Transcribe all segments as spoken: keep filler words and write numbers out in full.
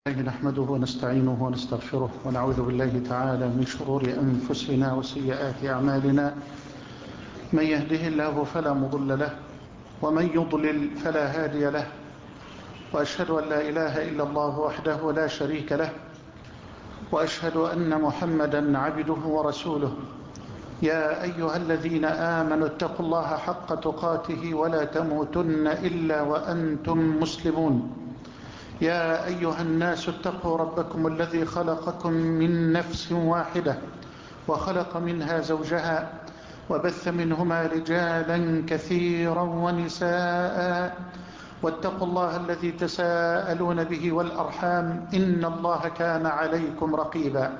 نحمده ونستعينه ونستغفره ونعوذ بالله تعالى من شرور أنفسنا وسيئات أعمالنا. من يهده الله فلا مضل له ومن يضلل فلا هادي له، وأشهد أن لا إله إلا الله وحده لا شريك له، وأشهد أن محمدا عبده ورسوله. يا أيها الذين آمنوا اتقوا الله حق تقاته ولا تموتن إلا وأنتم مسلمون. يا أيها الناس اتقوا ربكم الذي خلقكم من نفس واحدة وخلق منها زوجها وبث منهما رجالا كثيرا ونساء، واتقوا الله الذي تساءلون به والأرحام إن الله كان عليكم رقيبا.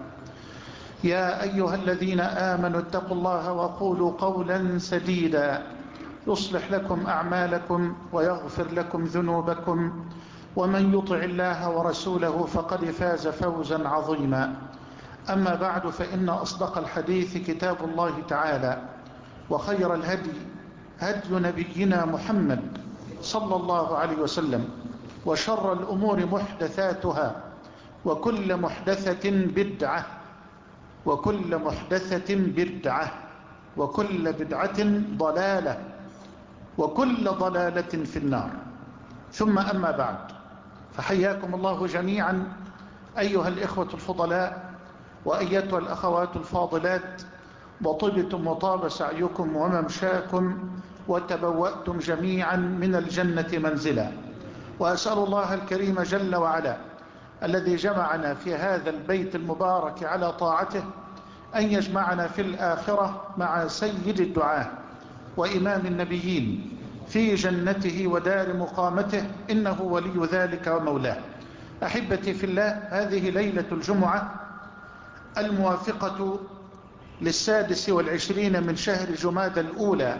يا أيها الذين آمنوا اتقوا الله وقولوا قولا سديدا يصلح لكم أعمالكم ويغفر لكم ذنوبكم، ومن يطع الله ورسوله فقد فاز فوزا عظيما. أما بعد، فإن أصدق الحديث كتاب الله تعالى، وخير الهدي هدي نبينا محمد صلى الله عليه وسلم، وشر الأمور محدثاتها، وكل محدثة بدعة وكل محدثة بدعة وكل بدعة ضلالة وكل ضلالة في النار. ثم أما بعد، فحياكم الله جميعا أيها الإخوة الفضلاء وأيتها الأخوات الفاضلات، وطبتم وطاب سعيكم وممشاكم وتبوأتم جميعا من الجنة منزلا. وأسأل الله الكريم جل وعلا الذي جمعنا في هذا البيت المبارك على طاعته أن يجمعنا في الآخرة مع سيد الدعاة وإمام النبيين في جنته ودار مقامته، إنه ولي ذلك ومولاه. أحبتي في الله، هذه ليلة الجمعة الموافقة للسادس والعشرين من شهر جمادى الأولى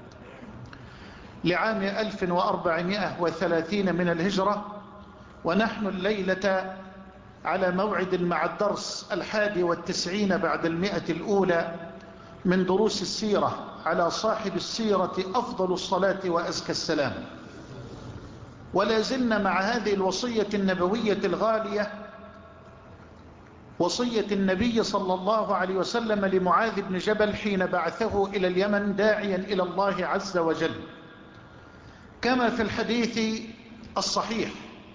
لعام ألف وأربعمائة وثلاثين من الهجرة، ونحن الليلة على موعد مع الدرس الحادي والتسعين بعد المئة الأولى من دروس السيرة على صاحب السيرة أفضل الصلاة وأزكى السلام. ولا زلنا مع هذه الوصية النبوية الغالية، وصية النبي صلى الله عليه وسلم لمعاذ بن جبل حين بعثه إلى اليمن داعيا إلى الله عز وجل، كما في الحديث الصحيح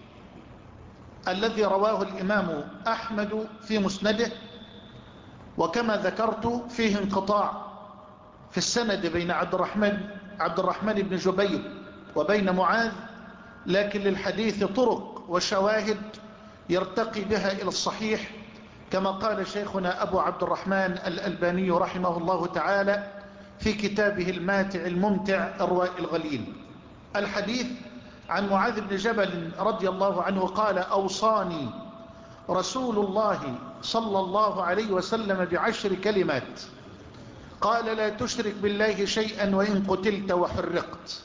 الذي رواه الإمام أحمد في مسنده، وكما ذكرت فيه انقطاع في السند بين عبد الرحمن, عبد الرحمن بن جبير وبين معاذ، لكن للحديث طرق وشواهد يرتقي بها إلى الصحيح، كما قال شيخنا أبو عبد الرحمن الألباني رحمه الله تعالى في كتابه الماتع الممتع إرواء الغليل. الحديث عن معاذ بن جبل رضي الله عنه قال: أوصاني رسول الله صلى الله عليه وسلم بعشر كلمات، قال: لا تشرك بالله شيئا وإن قتلت وحرقت،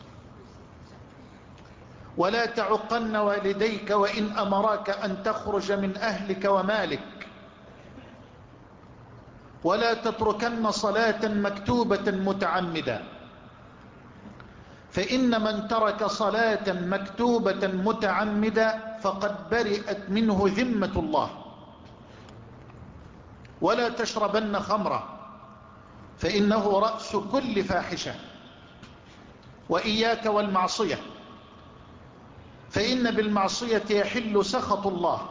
ولا تعقن والديك وإن أمراك أن تخرج من أهلك ومالك، ولا تتركن صلاة مكتوبة متعمدا، فإن من ترك صلاة مكتوبة متعمدا فقد برئت منه ذمة الله، ولا تشربن خمرا فإنه رأس كل فاحشة، وإياك والمعصية فإن بالمعصية يحل سخط الله،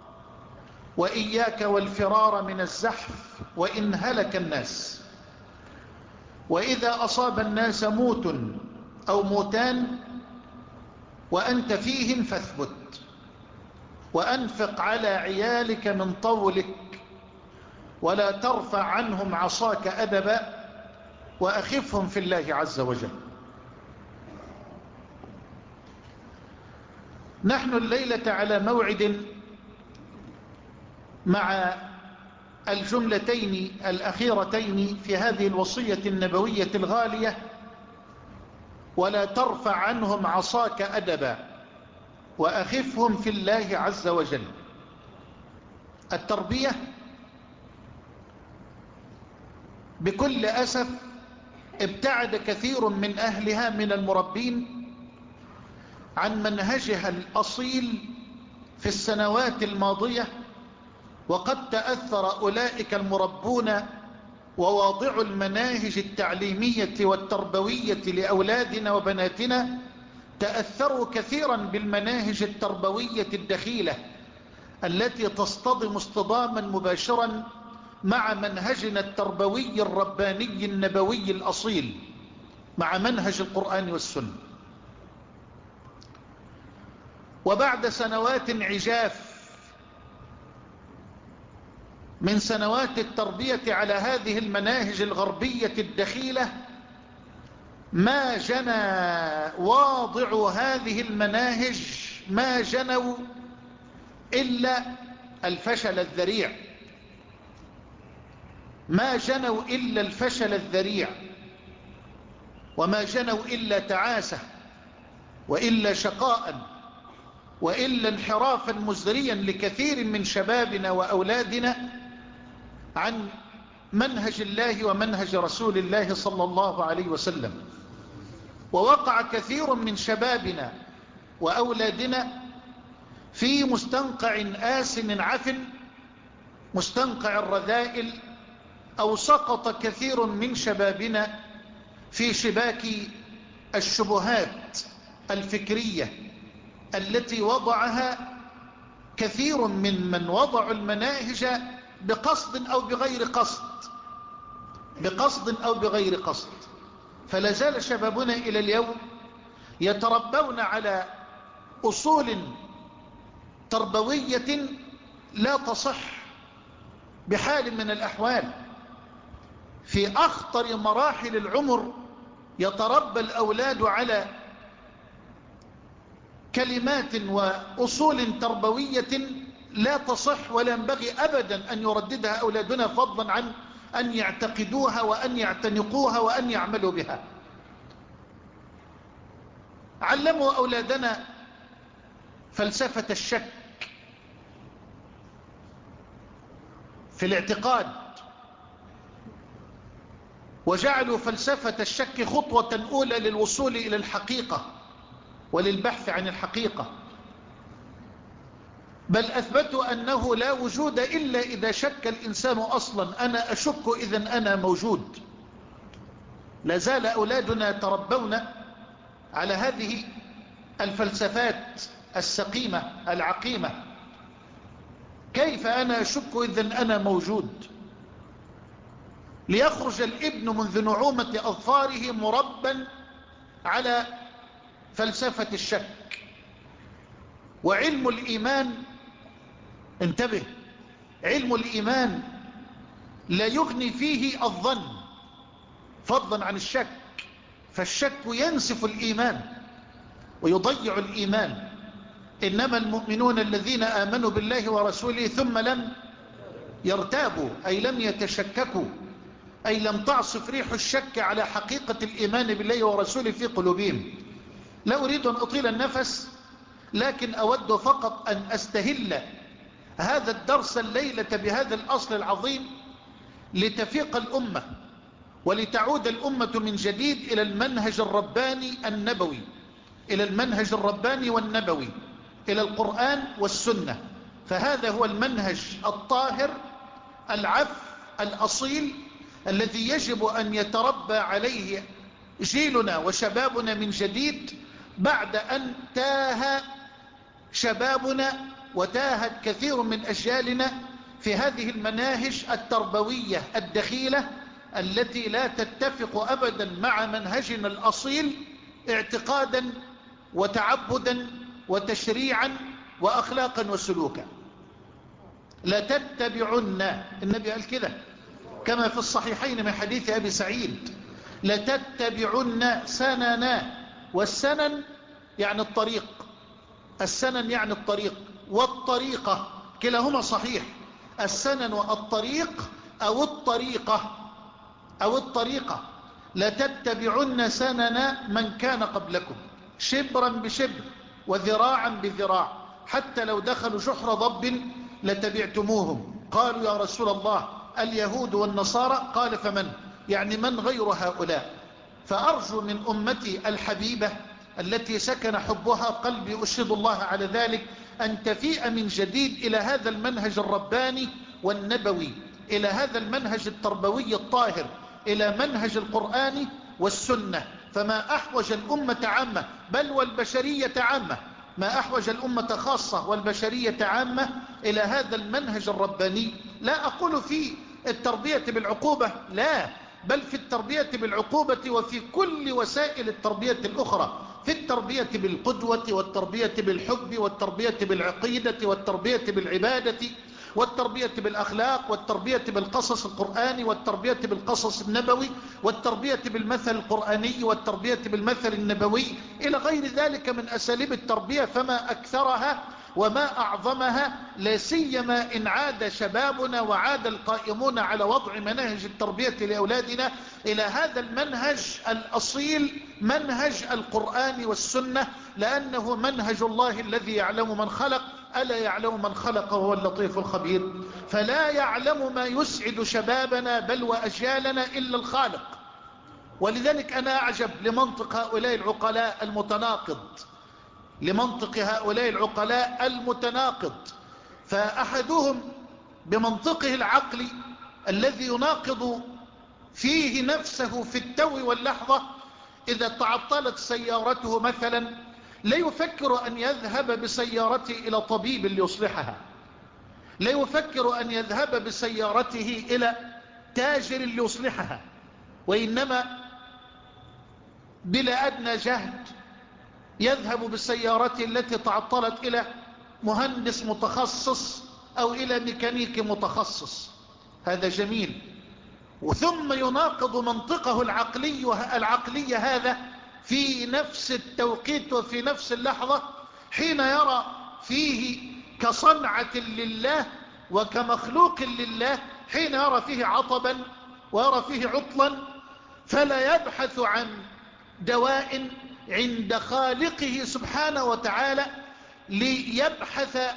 وإياك والفرار من الزحف وإن هلك الناس، وإذا أصاب الناس موت أو موتان وأنت فيهم فاثبت، وأنفق على عيالك من طولك، ولا ترفع عنهم عصاك أدبا، وأخفهم في الله عز وجل. نحن الليلة على موعد مع الجملتين الأخيرتين في هذه الوصية النبوية الغالية: ولا ترفع عنهم عصاك أدبا وأخفهم في الله عز وجل. التربية بكل أسف ابتعد كثير من أهلها من المربين عن منهجها الأصيل في السنوات الماضية، وقد تأثر أولئك المربون وواضع المناهج التعليمية والتربوية لأولادنا وبناتنا تأثروا كثيرا بالمناهج التربوية الدخيلة التي تصطدم اصطداما مباشرا مع منهجنا التربوي الرباني النبوي الأصيل، مع منهج القرآن والسنة. وبعد سنوات عجاف من سنوات التربية على هذه المناهج الغربية الدخيلة، ما جنى واضع هذه المناهج ما جنوا إلا الفشل الذريع، ما جنوا إلا الفشل الذريع، وما جنوا إلا تعاسة، وإلا شقاء، وإلا انحرافا مزريا لكثير من شبابنا وأولادنا عن منهج الله ومنهج رسول الله صلى الله عليه وسلم. ووقع كثير من شبابنا وأولادنا في مستنقع آسن عفن، مستنقع الرذائل، أو سقط كثير من شبابنا في شباك الشبهات الفكرية التي وضعها كثير من من وضعوا المناهج بقصد أو بغير قصد، بقصد أو بغير قصد. فلا زال شبابنا إلى اليوم يتربون على أصول تربوية لا تصح بحال من الأحوال. في أخطر مراحل العمر يتربى الأولاد على كلمات وأصول تربوية لا تصح، ولا ينبغي أبدا أن يرددها أولادنا، فضلا عن أن يعتقدوها وأن يعتنقوها وأن يعملوا بها. علموا أولادنا فلسفة الشك في الاعتقاد، وجعلوا فلسفة الشك خطوة أولى للوصول إلى الحقيقة وللبحث عن الحقيقة، بل أثبتوا أنه لا وجود إلا إذا شك الإنسان أصلا. أنا أشك إذن أنا موجود. لا زال أولادنا يتربون على هذه الفلسفات السقيمة العقيمة. كيف أنا أشك إذن أنا موجود؟ ليخرج الابن منذ نعومة أظفاره مربا على فلسفة الشك. وعلم الإيمان، انتبه، علم الإيمان لا يغني فيه الظن فضلا عن الشك، فالشك ينسف الإيمان ويضيع الإيمان. إنما المؤمنون الذين آمنوا بالله ورسوله ثم لم يرتابوا، أي لم يتشككوا، أي لم تعصف ريح الشك على حقيقة الإيمان بالله ورسوله في قلوبهم. لا أريد أن أطيل النفس، لكن أود فقط أن أستهل هذا الدرس الليلة بهذا الأصل العظيم لتفيق الأمة، ولتعود الأمة من جديد إلى المنهج الرباني النبوي، إلى المنهج الرباني والنبوي، إلى القرآن والسنة. فهذا هو المنهج الطاهر العف الأصيل الذي يجب أن يتربى عليه جيلنا وشبابنا من جديد، بعد أن تاه شبابنا وتاهت كثير من أجيالنا في هذه المناهج التربوية الدخيلة التي لا تتفق أبدا مع منهجنا الأصيل اعتقادا وتعبدا وتشريعا وأخلاقا وسلوكا. لا تتبعن، النبي قال كده كما في الصحيحين من حديث أبي سعيد، لا تتبعن سننا، والسنن يعني الطريق، السنن يعني الطريق، والطريقة كلاهما صحيح، السنن والطريق أو الطريقة أو الطريقة. لا تتبعن سننا من كان قبلكم شبرا بشبر وذراعا بذراع، حتى لو دخلوا جحر ضب لتبعتموهم. قالوا يا رسول الله اليهود والنصارى؟ قال فمن؟ يعني من غير هؤلاء. فأرجو من أمتي الحبيبة التي سكن حبها قلبي، أشهد الله على ذلك، أن تفيء من جديد إلى هذا المنهج الرباني والنبوي، إلى هذا المنهج التربوي الطاهر، إلى منهج القرآن والسنة. فما أحوج الأمة عامة بل والبشرية عامة، ما أحوج الأمة خاصة والبشرية عامة إلى هذا المنهج الرباني. لا أقول في التربية بالعقوبة، لا، بل في التربية بالعقوبة وفي كل وسائل التربية الأخرى، في التربية بالقدوة والتربية بالحب والتربية بالعقيدة والتربية بالعبادة والتربية بالأخلاق والتربية بالقصص القرآني والتربية بالقصص النبوي والتربية بالمثل القرآني والتربية بالمثل النبوي إلى غير ذلك من أساليب التربية. فما أكثرها وما أعظمها، لا سيما إن عاد شبابنا وعاد القائمون على وضع مناهج التربية لأولادنا إلى هذا المنهج الأصيل، منهج القرآن والسنة، لأنه منهج الله الذي يعلم من خلق. ألا يعلم من خلق وهو اللطيف الخبير؟ فلا يعلم ما يسعد شبابنا بل وأجيالنا إلا الخالق. ولذلك أنا أعجب لمنطق هؤلاء العقلاء المتناقض، لمنطق هؤلاء العقلاء المتناقض. فأحدهم بمنطقه العقلي الذي يناقض فيه نفسه في التو واللحظة، إذا تعطلت سيارته مثلا لا يفكر أن يذهب بسيارته إلى طبيب ليصلحها، لا يفكر أن يذهب بسيارته إلى تاجر ليصلحها، وإنما بلا أدنى جهد يذهب بسيارته التي تعطلت إلى مهندس متخصص أو إلى ميكانيكي متخصص. هذا جميل. وثم يناقض منطقه العقلي العقلية هذا في نفس التوقيت وفي نفس اللحظة، حين يرى فيه كصنعة لله وكمخلوق لله، حين يرى فيه عطبا ويرى فيه عطلا، فلا يبحث عن دواء عند خالقه سبحانه وتعالى ليبحث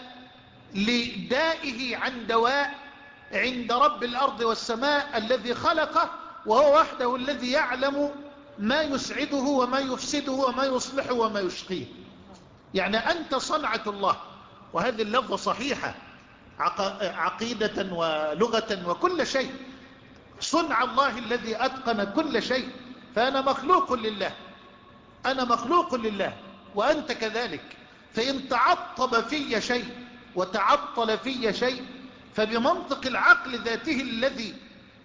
لدائه عن دواء عند رب الأرض والسماء الذي خلقه، وهو وحده الذي يعلم ما يسعده وما يفسده وما يصلحه وما يشقيه. يعني أنت صنعة الله، وهذه اللفظة صحيحة عقيدة ولغة وكل شيء، صنع الله الذي أتقن كل شيء. فأنا مخلوق لله، أنا مخلوق لله وأنت كذلك. فإن تعطب في شيء وتعطل في شيء، فبمنطق العقل ذاته الذي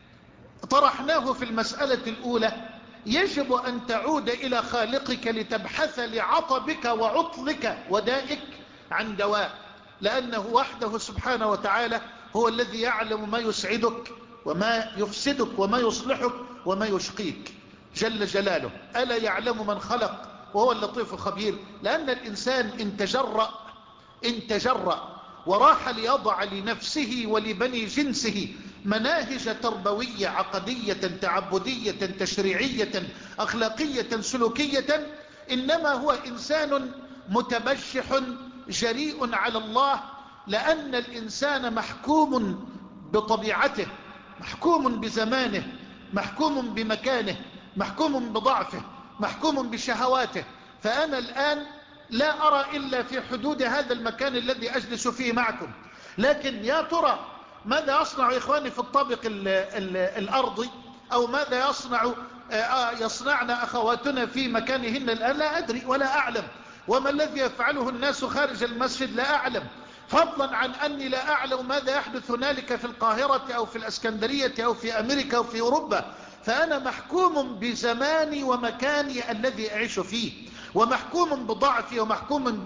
طرحناه في المسألة الأولى يجب أن تعود إلى خالقك لتبحث لعطبك وعطلك ودائك عن دواء، لأنه وحده سبحانه وتعالى هو الذي يعلم ما يسعدك وما يفسدك وما يصلحك وما يشقيك جل جلاله. ألا يعلم من خلق وهو اللطيف الخبير؟ لأن الإنسان إن تجرأ إن تجرأ وراح ليضع لنفسه ولبني جنسه مناهج تربوية عقدية تعبدية تشريعية أخلاقية سلوكية، إنما هو إنسان متبجح جريء على الله، لأن الإنسان محكوم بطبيعته، محكوم بزمانه، محكوم بمكانه، محكوم بضعفه، محكوم بشهواته. فأنا الآن لا أرى إلا في حدود هذا المكان الذي أجلس فيه معكم، لكن يا ترى ماذا يصنع إخواني في الطابق ال ال الأرضي، أو ماذا يصنع يصنعن أخواتنا في مكانهن الآن؟ لا أدري ولا أعلم. وما الذي يفعله الناس خارج المسجد لا أعلم، فضلا عن أني لا أعلم ماذا يحدث هنالك في القاهرة أو في الأسكندرية أو في أمريكا أو في أوروبا. فأنا محكوم بزماني ومكاني الذي أعيش فيه، ومحكوم بضعفي، ومحكوم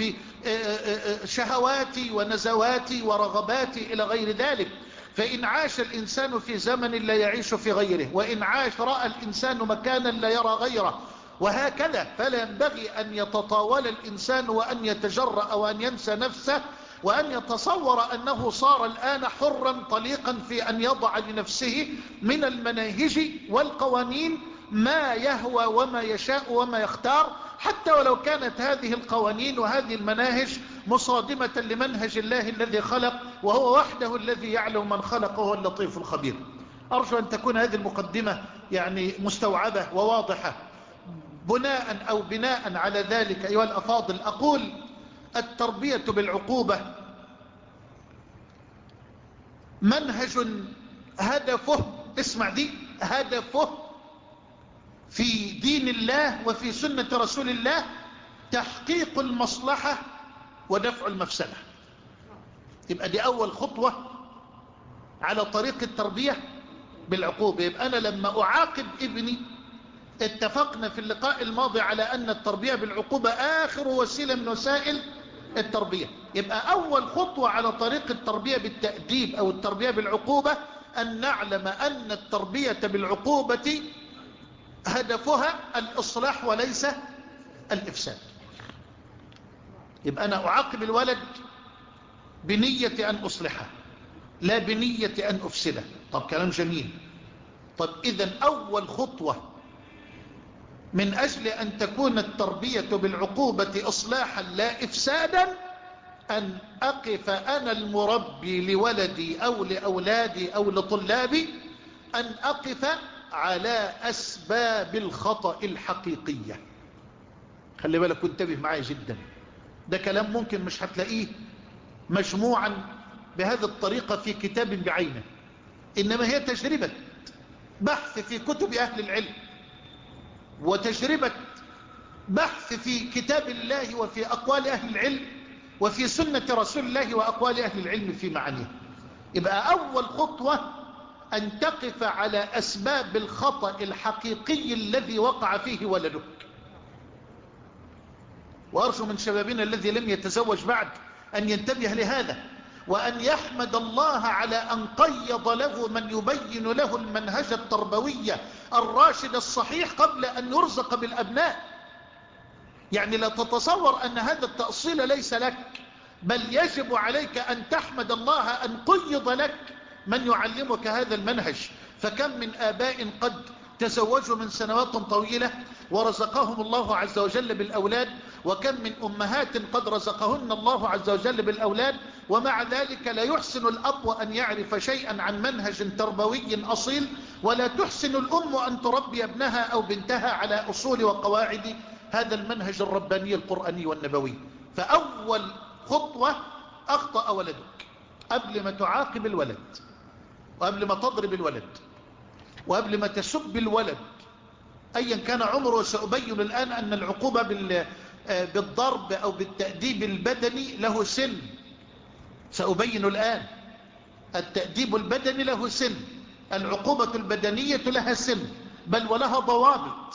بشهواتي ونزواتي ورغباتي إلى غير ذلك. فإن عاش الإنسان في زمن لا يعيش في غيره، وإن عاش رأى الإنسان مكانا لا يرى غيره، وهكذا. فلا ينبغي أن يتطاول الإنسان وأن يتجرأ وأن ينسى نفسه وأن يتصور أنه صار الآن حرا طليقا في أن يضع لنفسه من المناهج والقوانين ما يهوى وما يشاء وما يختار، حتى ولو كانت هذه القوانين وهذه المناهج مصادمة لمنهج الله الذي خلق، وهو وحده الذي يعلم من خلق وهو اللطيف الخبير. أرجو أن تكون هذه المقدمة يعني مستوعبة وواضحة. بناء أو بناء على ذلك أيها الأفاضل، أقول التربية بالعقوبة منهج هدفه، اسمع دي، هدفه في دين الله وفي سنة رسول الله تحقيق المصلحة ودفع المفسدة. يبقى دي أول خطوة على طريق التربية بالعقوبة. يبقى أنا لما أعاقب ابني، اتفقنا في اللقاء الماضي على أن التربية بالعقوبة آخر وسيلة من وسائل التربية. يبقى أول خطوة على طريق التربية بالتأديب أو التربية بالعقوبة أن نعلم أن التربية بالعقوبة هدفها الإصلاح وليس الإفساد. يبقى أنا أعاقب الولد بنية أن أصلحه لا بنية أن أفسده. طب كلام جميل. طب إذن أول خطوة من أجل أن تكون التربية بالعقوبة إصلاحا لا إفسادا أن أقف أنا المربي لولدي أو لأولادي أو لطلابي، أن أقف على أسباب الخطأ الحقيقية. خلي بالك وانتبه معي جدا، ده كلام ممكن مش هتلاقيه مجموعا بهذه الطريقة في كتاب بعينه، إنما هي تجربة بحث في كتب أهل العلم، وتجربة بحث في كتاب الله وفي أقوال أهل العلم وفي سنة رسول الله وأقوال أهل العلم في معانيه. يبقى أول خطوة أن تقف على أسباب الخطأ الحقيقي الذي وقع فيه ولدك. وأرجو من شبابنا الذي لم يتزوج بعد أن ينتبه لهذا، وأن يحمد الله على أن قيض له من يبين له المنهج التربوي الراشد الصحيح قبل أن يرزق بالأبناء. يعني لا تتصور أن هذا التأصيل ليس لك، بل يجب عليك أن تحمد الله أن قيض لك من يعلمك هذا المنهج. فكم من آباء قد تزوجوا من سنوات طويلة ورزقهم الله عز وجل بالأولاد، وكم من أمهات قد رزقهن الله عز وجل بالأولاد، ومع ذلك لا يحسن الأب أن يعرف شيئا عن منهج تربوي أصيل، ولا تحسن الأم أن تربي ابنها أو بنتها على أصول وقواعد هذا المنهج الرباني القرآني والنبوي. فأول خطوة أخطأ ولدك قبل ما تعاقب الولد، وقبل ما تضرب الولد، وقبل ما تسب الولد أيا كان عمره. سأبين الآن أن العقوبة بالضرب أو بالتأديب البدني له سن. سأبين الآن التأديب البدني له سن، العقوبة البدنية لها سن، بل ولها ضوابط.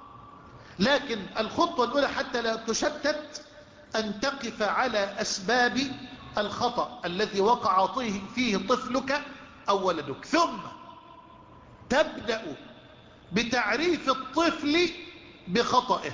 لكن الخطوة الأولى حتى لا تشتت أن تقف على أسباب الخطأ الذي وقع فيه طفلك أو ولدك، ثم تبدأ بتعريف الطفل بخطئه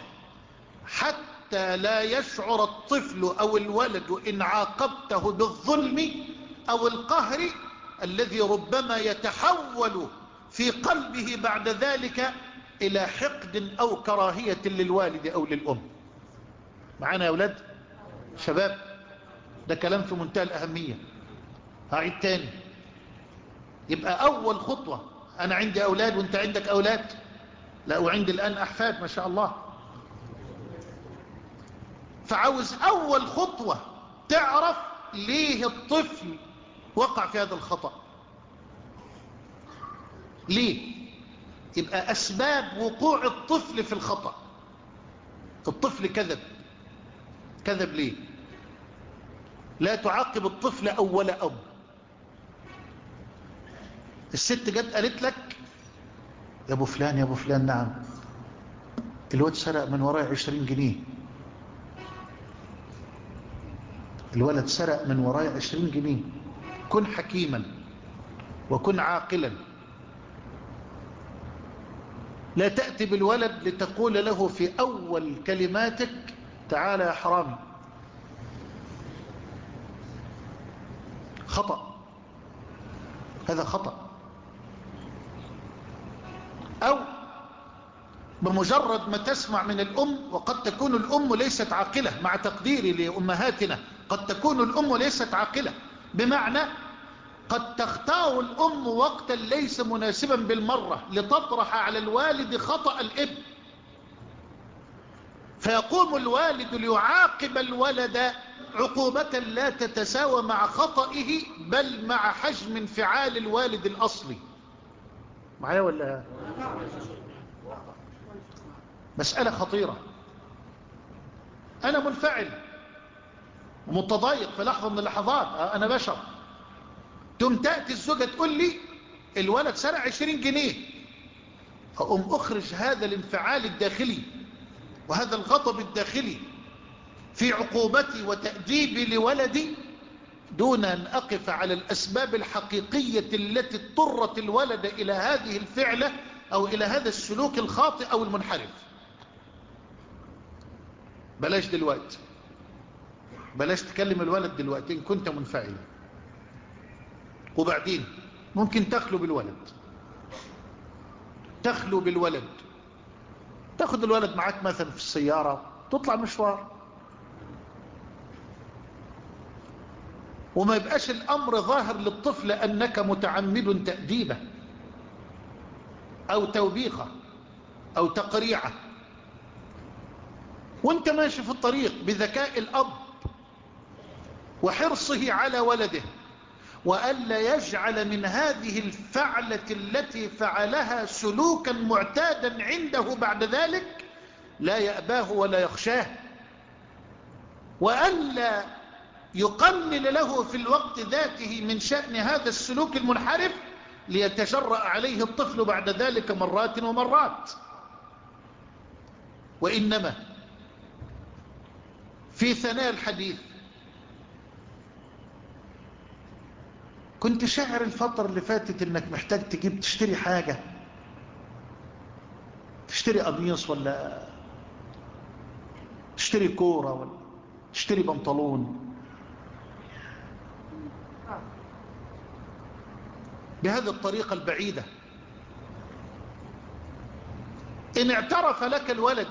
حتى لا يشعر الطفل أو الولد إن عاقبته بالظلم أو القهر الذي ربما يتحول في قلبه بعد ذلك إلى حقد أو كراهية للوالد أو للأم. معانا يا أولاد شباب؟ ده كلام في منتهى الأهمية. هعيد تاني. يبقى أول خطوة، أنا عندي أولاد وأنت عندك أولاد، لا وعندي الآن أحفاد ما شاء الله. فعاوز أول خطوة تعرف ليه الطفل وقع في هذا الخطأ، ليه؟ يبقى أسباب وقوع الطفل في الخطأ. الطفل كذب، كذب ليه؟ لا تعاقب الطفل أول أب. الست جت قالت لك يا ابو فلان يا ابو فلان، نعم الواد سرق من وراي عشرين جنيه، الولد سرق من وراي عشرين جنيه. كن حكيما وكن عاقلا، لا تأتي بالولد لتقول له في أول كلماتك تعال يا حرامي. خطأ، هذا خطأ. أو بمجرد ما تسمع من الأم، وقد تكون الأم ليست عاقلة مع تقديري لأمهاتنا، قد تكون الأم ليست عاقلة، بمعنى قد تختار الأم وقتا ليس مناسبا بالمرة لتطرح على الوالد خطأ الابن، فيقوم الوالد ليعاقب الولد عقوبة لا تتساوى مع خطئه بل مع حجم انفعال الوالد الأصلي. معايا ولا؟ مسألة خطيرة. أنا منفعل ومتضايق في لحظة من اللحظات، أنا بشر، تم تأتي الزوجة تقول لي الولد سرق عشرين جنيه، أقوم أخرج هذا الانفعال الداخلي وهذا الغضب الداخلي في عقوبتي وتأديبي لولدي دون أن أقف على الأسباب الحقيقية التي اضطرت الولد إلى هذه الفعلة أو إلى هذا السلوك الخاطئ أو المنحرف. بلاش دلوقتي، بلاش تكلم الولد دلوقتي إن كنت منفعلا. وبعدين ممكن تخلو بالولد، تخلو بالولد، تاخد الولد معاك مثلا في السيارة، تطلع مشوار، وما يبقاش الأمر ظاهر للطفل أنك متعمد تأديبه أو توبيخه أو تقريعه، وانت ماشي في الطريق بذكاء الأب وحرصه على ولده وألا يجعل من هذه الفعلة التي فعلها سلوكا معتادا عنده بعد ذلك لا يأباه ولا يخشاه، وألا يقلل له في الوقت ذاته من شأن هذا السلوك المنحرف ليتجرأ عليه الطفل بعد ذلك مرات ومرات. وإنما في ثناء الحديث كنت شاعر الفترة اللي فاتت انك محتاج تجيب تشتري حاجة، تشتري قميص ولا تشتري كورة ولا تشتري بنطلون. بهذه الطريقة البعيدة إن اعترف لك الولد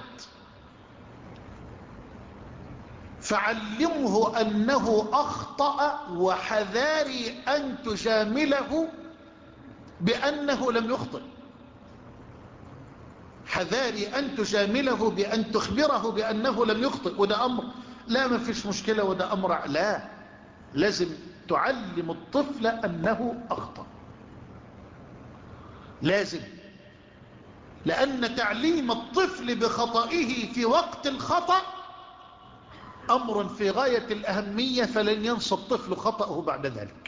فعلمه أنه أخطأ، وحذاري أن تجامله بأنه لم يخطئ، حذاري أن تجامله بأن تخبره بأنه لم يخطئ. وده أمر لا ما فيش مشكلة، وده أمر لا، لازم تعلم الطفل أنه أخطأ، لازم، لأن تعليم الطفل بخطئه في وقت الخطأ أمر في غاية الأهمية، فلن ينسى الطفل خطأه بعد ذلك.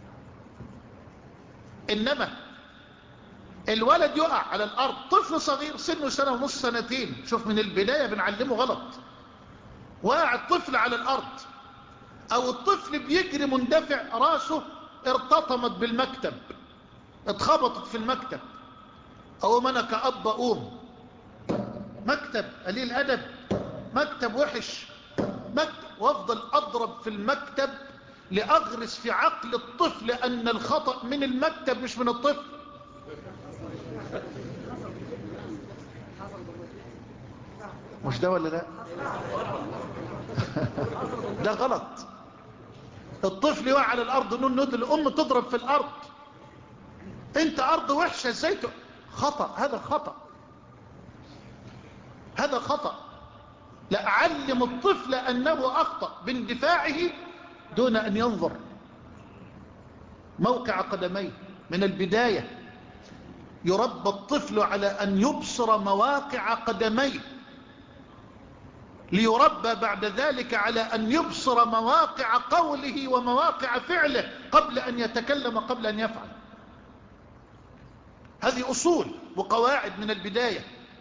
إنما الولد يقع على الأرض، طفل صغير سنه سنة ونص سنتين، شوف من البداية بنعلمه غلط، وقع الطفل على الأرض، أو الطفل بيجري مندفع راسه ارتطمت بالمكتب، اتخبطت في المكتب، أو أنا كأب أقوم مكتب قليل أدب، مكتب وحش، مكتب، وافضل أضرب في المكتب لأغرس في عقل الطفل أن الخطأ من المكتب مش من الطفل. مش ده ولا لا؟ ده غلط. الطفل يقع على الأرض نون نود، الأم تضرب في الأرض، انت أرض وحشة ازاي؟ خطأ، هذا خطأ، هذا خطأ. لا، علم الطفل أنه أخطأ باندفاعه دون أن ينظر موقع قدميه. من البداية يربى الطفل على أن يبصر مواقع قدميه، ليربى بعد ذلك على أن يبصر مواقع قوله ومواقع فعله قبل أن يتكلم، قبل أن يفعل. هذه أصول وقواعد من البداية.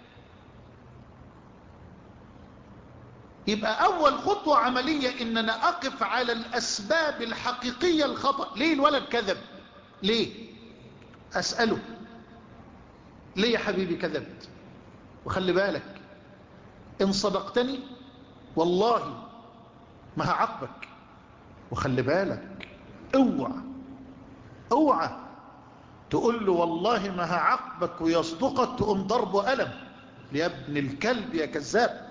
يبقى أول خطوة عملية إننا أقف على الأسباب الحقيقية الخطأ. ليه الولد كذب؟ ليه؟ أسأله ليه يا حبيبي كذبت؟ وخلي بالك إن صدقتني والله ما هعاقبك، وخلي بالك اوعى اوعى تقول له والله ما هعاقبك ويصدقك تقوم ضربه قلم، يا ابن الكلب يا كذاب.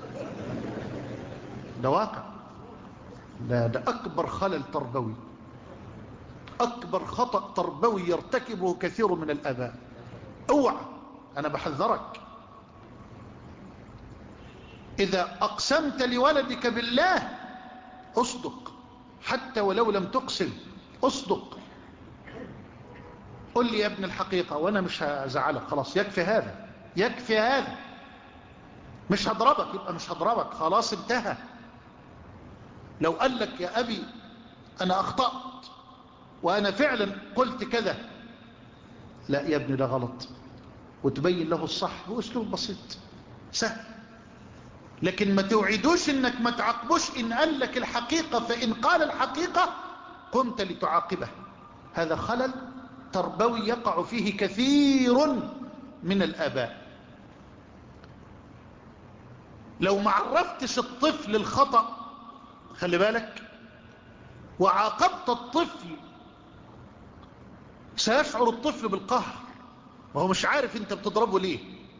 ده واقع، ده, ده أكبر خلل تربوي، أكبر خطأ تربوي يرتكبه كثير من الآباء. اوعى، أنا بحذرك. إذا أقسمت لولدك بالله أصدق، حتى ولو لم تقسم أصدق. قل لي يا ابن الحقيقة وأنا مش هزعلك، خلاص يكفي هذا، يكفي هذا. مش هضربك، يبقى مش هضربك، خلاص انتهى. لو قال لك يا أبي أنا أخطأت وأنا فعلا قلت كذا، لا يا ابني ده غلط، وتبين له الصح بأسلوب بسيط سهل. لكن ما توعدوش انك ما تعاقبوش ان قال لك الحقيقة، فإن قال الحقيقة قمت لتعاقبه. هذا خلل تربوي يقع فيه كثير من الآباء. لو ما عرفتش الطفل الخطأ، خلي بالك، وعاقبت الطفل، سيشعر الطفل بالقهر وهو مش عارف انت بتضربه ليه.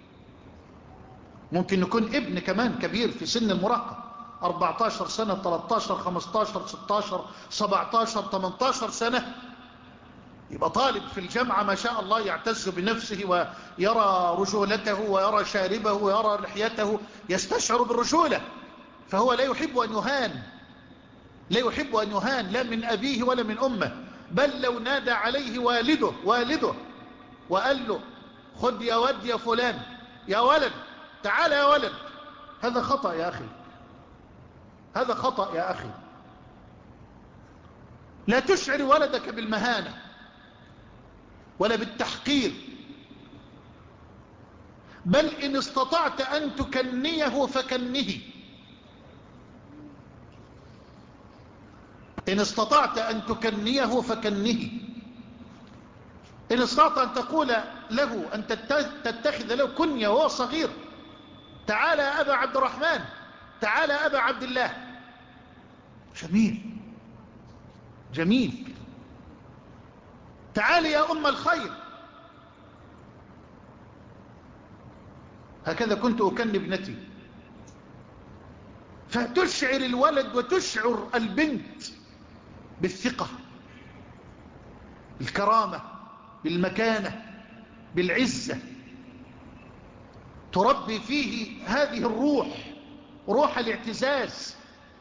ممكن يكون ابن كمان كبير في سن المراهقة، أربعتاشر سنة، تلتاشر، خمستاشر، ستاشر، سبعتاشر، تمنتاشر سنة، يبقى طالب في الجامعة ما شاء الله يعتز بنفسه ويرى رجولته ويرى شاربه ويرى لحيته، يستشعر بالرجولة، فهو لا يحب أن يهان، لا يحب أن يهان لا من أبيه ولا من أمه. بل لو نادى عليه والده والده وقال له خد يا ود يا فلان، يا ولد تعال يا ولد، هذا خطأ يا أخي، هذا خطأ يا أخي. لا تشعر ولدك بالمهانة ولا بالتحقير، بل إن استطعت أن تكنيه فكنه، إن استطعت أن تكنيه فكنه، إن استطعت أن تقول له، أن تتخذ له كنية وهو صغير، تعال يا أبا عبد الرحمن، تعال يا أبا عبد الله، جميل جميل، تعال يا أم الخير. هكذا كنت أكن ابنتي. فتشعر الولد وتشعر البنت بالثقة، بالكرامة، بالمكانة، بالعزة، تربي فيه هذه الروح، روح الاعتزاز.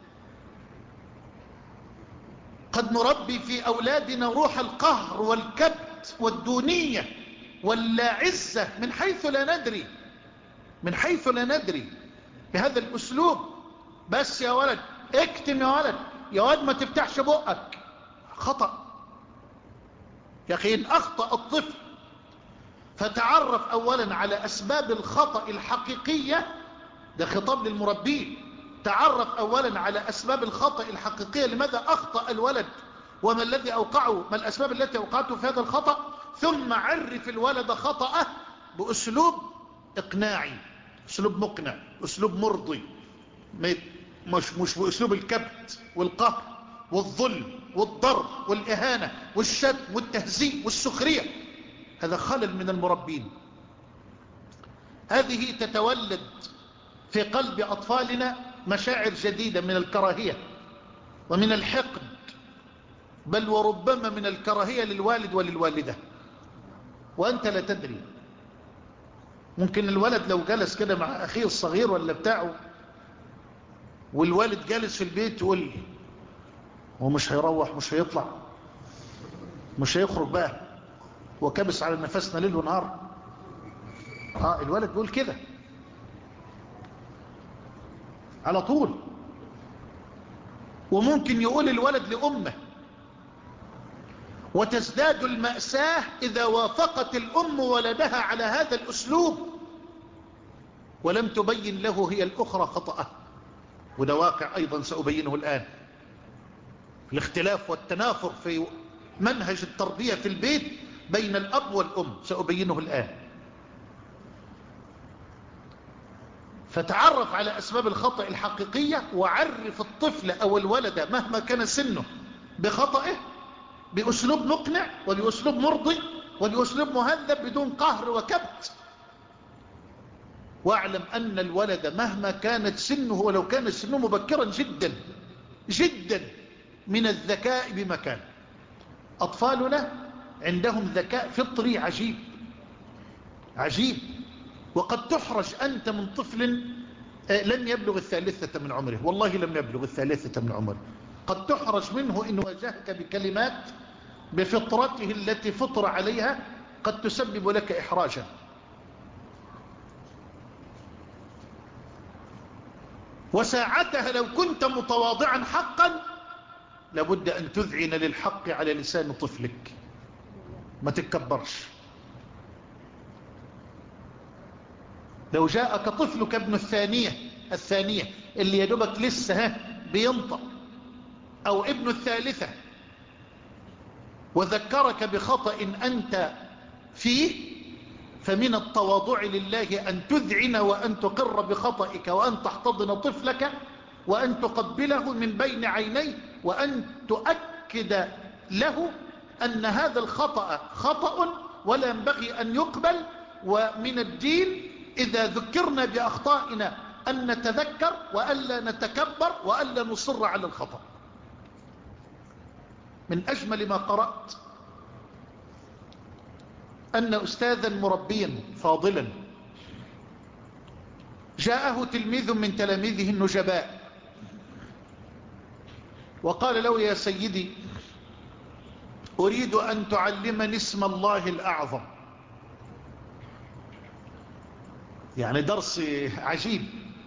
قد نربي في أولادنا روح القهر والكبت والدونية واللاعزة من حيث لا ندري، من حيث لا ندري، بهذا الأسلوب. بس يا ولد اكتم، يا ولد يا ولد ما تفتحش بقك، خطأ يا أخي. إن أخطأ الطفل فتعرف أولا على أسباب الخطأ الحقيقية، ده خطاب للمربين، تعرف أولا على أسباب الخطأ الحقيقية، لماذا أخطأ الولد وما الذي أوقعه، ما الأسباب التي أوقعته في هذا الخطأ، ثم عرف الولد خطأه بأسلوب إقناعي، أسلوب مقنع، أسلوب مرضي، مش, مش بأسلوب الكبت والقهر والظلم والضرب والإهانة والشتم والتهزيء والسخرية. هذا خلل من المربين. هذه تتولد في قلب أطفالنا مشاعر جديدة من الكراهية ومن الحقد، بل وربما من الكراهية للوالد وللوالدة وأنت لا تدري. ممكن الولد لو جلس كده مع أخيه الصغير ولا بتاعه، والوالد جالس في البيت، يقول هو مش هيروح، مش هيطلع، مش هيخرج بقى، وكبس على نفسنا ليل ونهار. اه الولد بيقول كده على طول. وممكن يقول الولد لأمه، وتزداد المأساة إذا وافقت الأم ولدها على هذا الأسلوب ولم تبين له هي الأخرى خطأه. وده واقع أيضا سأبينه الآن. الاختلاف والتنافر في منهج التربية في البيت بين الأب والأم سأبينه الآن. فتعرف على أسباب الخطأ الحقيقية، وعرف الطفل أو الولد مهما كان سنه بخطئه بأسلوب مقنع وبأسلوب مرضي وبأسلوب مهذب بدون قهر وكبت. واعلم أن الولد مهما كانت سنه، ولو كان سنه مبكرا جدا جدا، من الذكاء بمكان. أطفالنا عندهم ذكاء فطري عجيب عجيب. وقد تحرج أنت من طفل لم يبلغ الثالثة من عمره، والله لم يبلغ الثالثة من عمره. قد تحرج منه إن واجهك بكلمات بفطرته التي فطر عليها قد تسبب لك إحراجا. وساعتها لو كنت متواضعا حقا لابد أن تذعن للحق على لسان طفلك، ما تتكبرش. لو جاءك طفلك ابن الثانية الثانية اللي يدبك لسه بينطق، أو ابن الثالثة، وذكرك بخطأ أنت فيه، فمن التواضع لله أن تذعن وأن تقر بخطئك، وأن تحتضن طفلك، وأن تقبله من بين عينيه، وأن تؤكد له أن هذا الخطأ خطأ ولا ينبغي أن يقبل. ومن الدين إذا ذكرنا بأخطائنا أن نتذكر وألا نتكبر وألا نصر على الخطأ. من أجمل ما قرأت أن أستاذا مربيا فاضلا جاءه تلميذ من تلاميذه النجباء وقال له: يا سيدي، أريد أن تعلمني اسم الله الأعظم. يعني درس عجيب.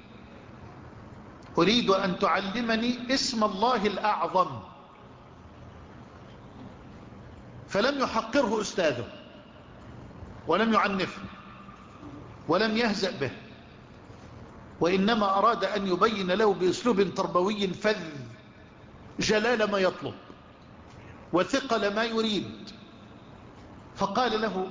أريد أن تعلمني اسم الله الأعظم. فلم يحقره أستاذه ولم يعنفه ولم يهزأ به، وإنما أراد أن يبين له بأسلوب تربوي فذ جلال ما يطلب وثقل ما يريد. فقال له،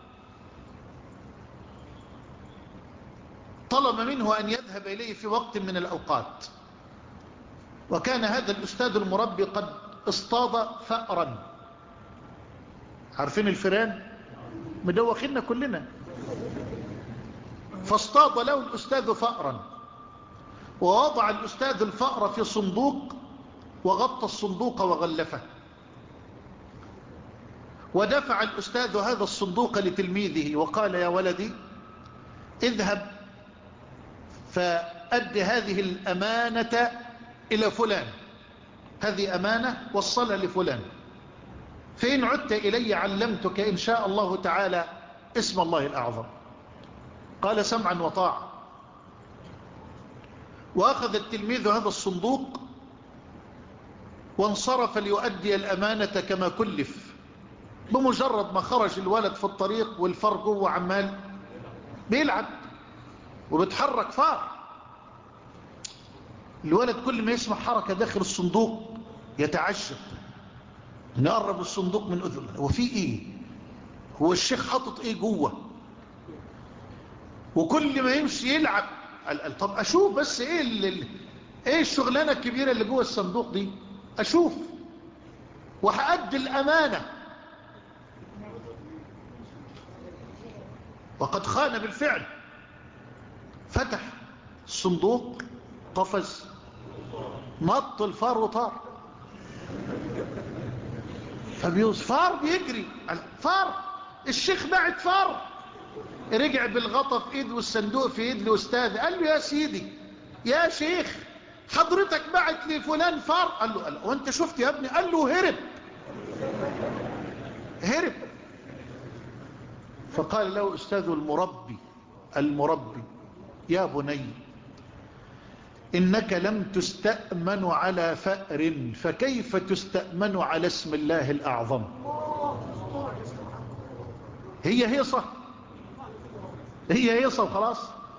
طلب منه أن يذهب إليه في وقت من الأوقات، وكان هذا الأستاذ المربي قد اصطاد فأرا. عارفين الفئران؟ مدوخيننا كلنا. فاصطاد له الأستاذ فأرا، ووضع الأستاذ الفأر في صندوق وغطى الصندوق وغلفه، ودفع الأستاذ هذا الصندوق لتلميذه وقال: يا ولدي، اذهب فأد هذه الأمانة إلى فلان، هذه أمانة وصلها لفلان، فإن عدت إلي علمتك إن شاء الله تعالى اسم الله الأعظم. قال: سمعا وطاعة. وأخذ التلميذ هذا الصندوق وانصرف ليؤدي الأمانة كما كلف. بمجرد ما خرج الولد في الطريق والفار جوه عمال بيلعب وبتحرك فار، الولد كل ما يسمع حركة داخل الصندوق يتعجب، نقرب الصندوق من أذنه، وفي إيه؟ هو الشيخ حاطط إيه جوه؟ وكل ما يمشي يلعب. قال: طب أشوف بس إيه اللي إيه الشغلانة الكبيرة اللي جوه الصندوق دي، أشوف وهأدي الأمانة. وقد خان بالفعل. فتح الصندوق، قفز، نط الفار وطار. فبيوز فار بيجري، فار، الشيخ بعت فار. رجع بالغطا في ايد والصندوق في ايد الاستاذ. قال له: يا سيدي، يا شيخ، حضرتك بعت لي فلان فار. قال له: قال وانت شفت يا ابني؟ قال له: هرب هرب. فقال له أستاذ المربي المربي: يا بني، إنك لم تستأمن على فأر، فكيف تستأمن على اسم الله الأعظم؟ هي هيصة هي هيصة وخلاص.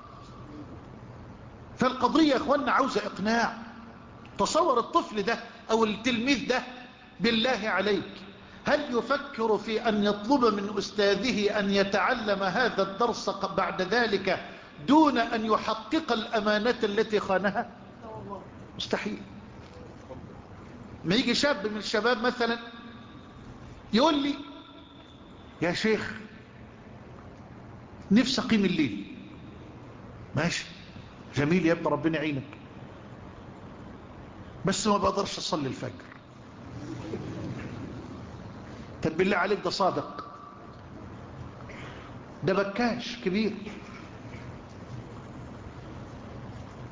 فالقضية يا أخوانا عاوزة إقناع. تصور الطفل ده أو التلميذ ده بالله عليك، هل يفكر في أن يطلب من أستاذه أن يتعلم هذا الدرس بعد ذلك دون أن يحقق الأمانة التي خانها؟ مستحيل. ما يجي شاب من الشباب مثلا يقول لي: يا شيخ، نفسي أقيم الليل. ماشي، جميل يا ابن، ربنا يعينك، بس ما بقدرش أصلي الفجر. طب بالله عليك، ده صادق، ده بكاش كبير.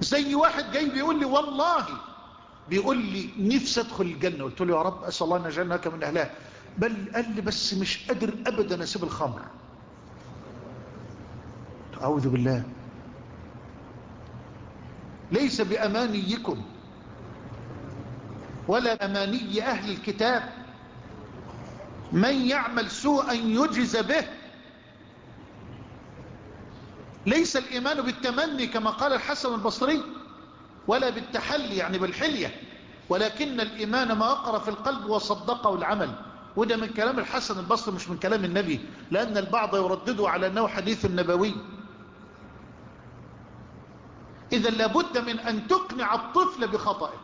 زي واحد جاي بيقول لي والله بيقول لي نفسي ادخل الجنة، قلت له يا رب اسأل الله ان يجعلناك من اهلها، بل قال لي بس مش قادر ابدا اسيب الخمر. اعوذ بالله. ليس بامانيكم ولا اماني اهل الكتاب من يعمل سوءا يجز به. ليس الايمان بالتمني كما قال الحسن البصري، ولا بالتحلي يعني بالحلية، ولكن الإيمان ما وقر في القلب وصدقه العمل. وده من كلام الحسن البصري مش من كلام النبي، لأن البعض يردده على أنه حديث نبوي. إذا لابد من أن تقنع الطفل بخطئه،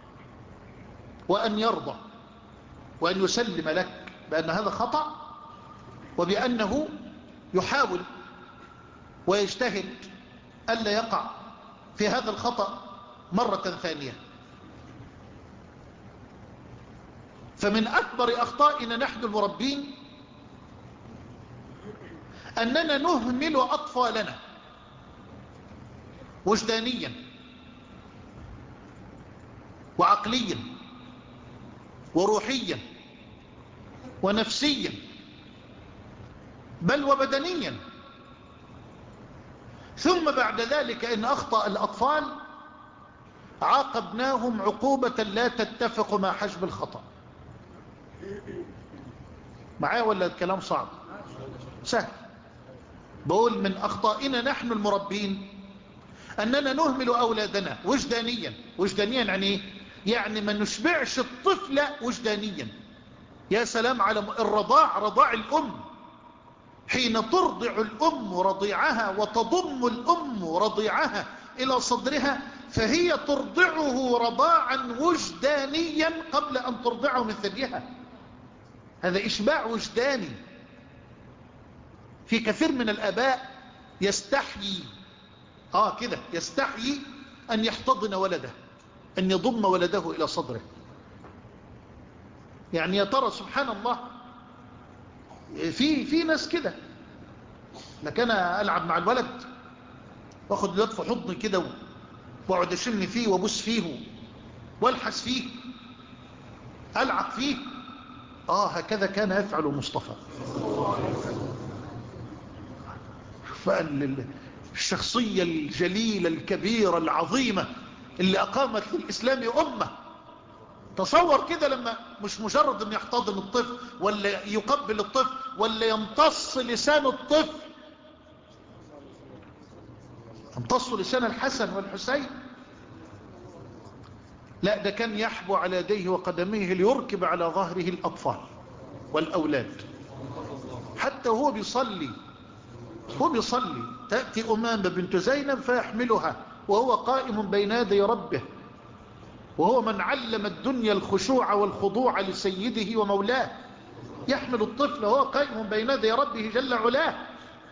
وأن يرضى، وأن يسلم لك بأن هذا خطأ، وبأنه يحاول ويجتهد ألا يقع في هذا الخطأ مرة ثانية. فمن أكبر أخطائنا نحن المربين أننا نهمل أطفالنا وجدانيا وعقليا وروحيا ونفسيا بل وبدنيا، ثم بعد ذلك إن أخطأ الأطفال عاقبناهم عقوبة لا تتفق مع حجم الخطأ. معايا ولا الكلام صعب؟ سهل. بقول من أخطائنا نحن المربين أننا نهمل أولادنا وجدانيا. وجدانيا يعني إيه؟ يعني ما نشبعش الطفل وجدانيا. يا سلام على الرضاع، رضاع الأم، حين ترضع الأم رضيعها وتضم الأم رضيعها إلى صدرها، فهي ترضعه رضاعا وجدانيا قبل أن ترضعه من ثديها. هذا إشباع وجداني. في كثير من الآباء يستحيي آه كده يستحيي أن يحتضن ولده، أن يضم ولده إلى صدره. يعني يا ترى سبحان الله في في ناس كده. لكن أنا ألعب مع الولد واخد الولد في حضني كده واقعد اشم فيه وابوس فيه والحس فيه ألعب فيه. آه هكذا كان يفعل مصطفى. فالشخصية الجليلة الكبيرة العظيمة اللي أقامت للإسلام أمة. تصور كده لما مش مجرد أن يحتضن الطفل ولا يقبل الطفل ولا يمتص لسان الطفل، يمتص لسان الحسن والحسين، لا ده كان يحبو على يديه وقدميه ليركب على ظهره الأطفال والأولاد. حتى هو بيصلي هو بيصلي تأتي أمامة بنت زينب فيحملها وهو قائم بين يدي ربه، وهو من علم الدنيا الخشوع والخضوع لسيده ومولاه، يحمل الطفل وهو قائم بين يدي ربه جل علاه.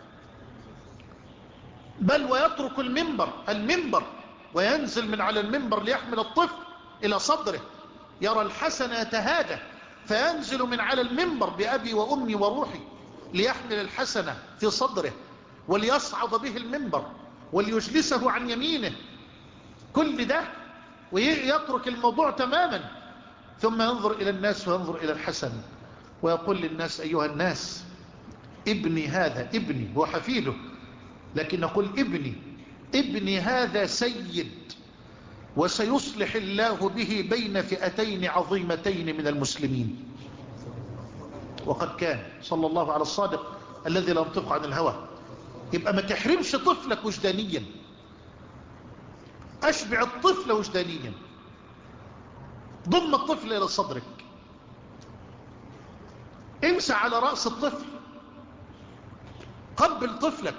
بل ويترك المنبر المنبر وينزل من على المنبر ليحمل الطفل إلى صدره. يرى الحسن يتهادى فينزل من على المنبر بأبي وأمي وروحي ليحمل الحسن في صدره وليصعد به المنبر وليجلسه عن يمينه. كل ده ويترك الموضوع تماما، ثم ينظر إلى الناس وينظر إلى الحسن ويقول للناس أيها الناس ابني هذا، ابني هو حفيده لكن نقول ابني ابني هذا سيد وسيصلح الله به بين فئتين عظيمتين من المسلمين. وقد كان صلى الله على الصادق الذي لا ينطق عن الهوى. يبقى ما تحرمش طفلك وجدانيا، أشبع الطفل وجدانيا، ضم الطفل إلى صدرك، امسح على رأس الطفل، قبل طفلك.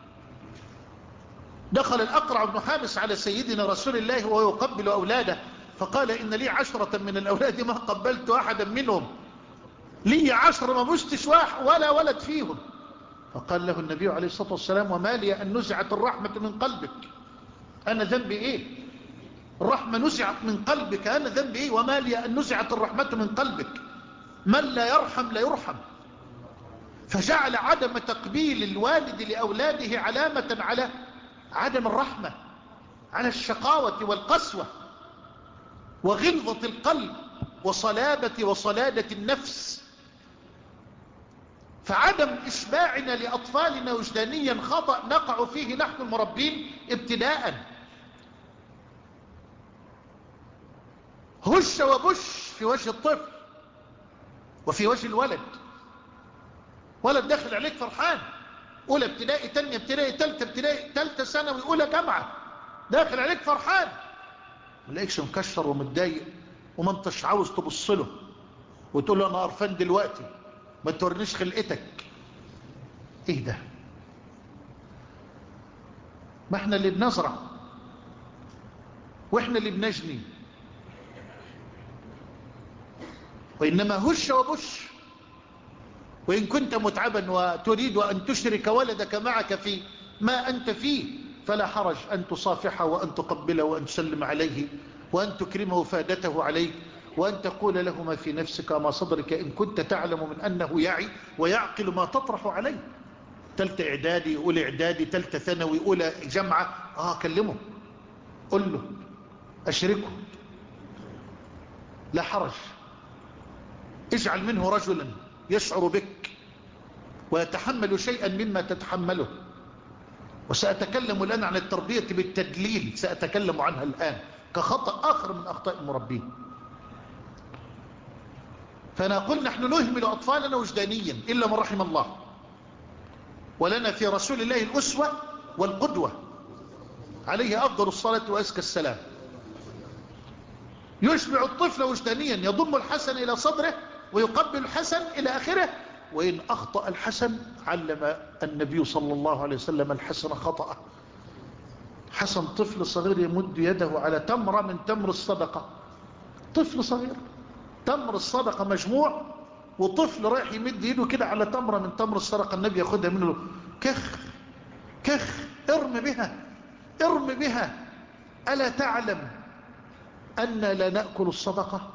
دخل الأقرع بن حابس على سيدنا رسول الله وهو يقبل أولاده فقال إن لي عشرة من الأولاد ما قبلت أحدا منهم، لي عشر ما بستش ولا ولد فيهم. فقال له النبي عليه الصلاة والسلام وما لي أن نزعت الرحمة من قلبك، أنا ذنبي إيه؟ الرحمة نزعت من قلبك، أنا ذنبي إيه؟ وما لي أن نزعت الرحمة من قلبك، من لا يرحم لا يرحم. فجعل عدم تقبيل الوالد لأولاده علامة على عدم الرحمة، على الشقاوة والقسوة وغلظة القلب وصلابة وصلادة النفس. فعدم إشباعنا لأطفالنا وجدانيا خطأ نقع فيه نحن المربين ابتداء. هش وبش في وجه الطفل وفي وجه الولد. ولد داخل عليك فرحان، أولى ابتدائي، تانية ابتدائي، تالتة ابتدائي، تالتة ثانوي، أولى جامعة، داخل عليك فرحان، ملاقيكش مكشر ومتضايق وما انتش عاوز تبص له وتقول له أنا قرفان دلوقتي، ما تورنيش خلقتك. ايه ده؟ ما احنا اللي بنزرع واحنا اللي بنجني. وإنما هش وبش. وإن كنت متعبا وتريد أن تشرك ولدك معك في ما أنت فيه فلا حرج أن تصافحه وأن تقبله وأن تسلم عليه وأن تكرمه فادته عليك وأن تقول له ما في نفسك وما صدرك إن كنت تعلم من أنه يعي ويعقل ما تطرح عليه. تالتة إعدادي، أولى إعدادي، تالتة ثانوي، أولى جامعة، آه كلمه، قل له، أشركه، لا حرج. اجعل منه رجلا يشعر بك ويتحمل شيئا مما تتحمله. وسأتكلم الآن عن التربية بالتدليل، سأتكلم عنها الآن كخطأ آخر من أخطاء المربين. فنقول نحن نهمل أطفالنا وجدانيا إلا من رحم الله، ولنا في رسول الله الأسوة والقدوة عليه أفضل الصلاة وأزكى السلام. يشبع الطفل وجدانيا، يضم الحسن إلى صدره ويقبل الحسن إلى آخره. وإن أخطأ الحسن علم النبي صلى الله عليه وسلم الحسن خطأه. حسن طفل صغير يمد يده على تمرة من تمر الصدقة، طفل صغير، تمر الصدقة مجموع، وطفل رايح يمد يده كده على تمرة من تمر الصدقة، النبي ياخدها منه، كخ كخ، ارم بها ارم بها، ألا تعلم أن لا نأكل الصدقة؟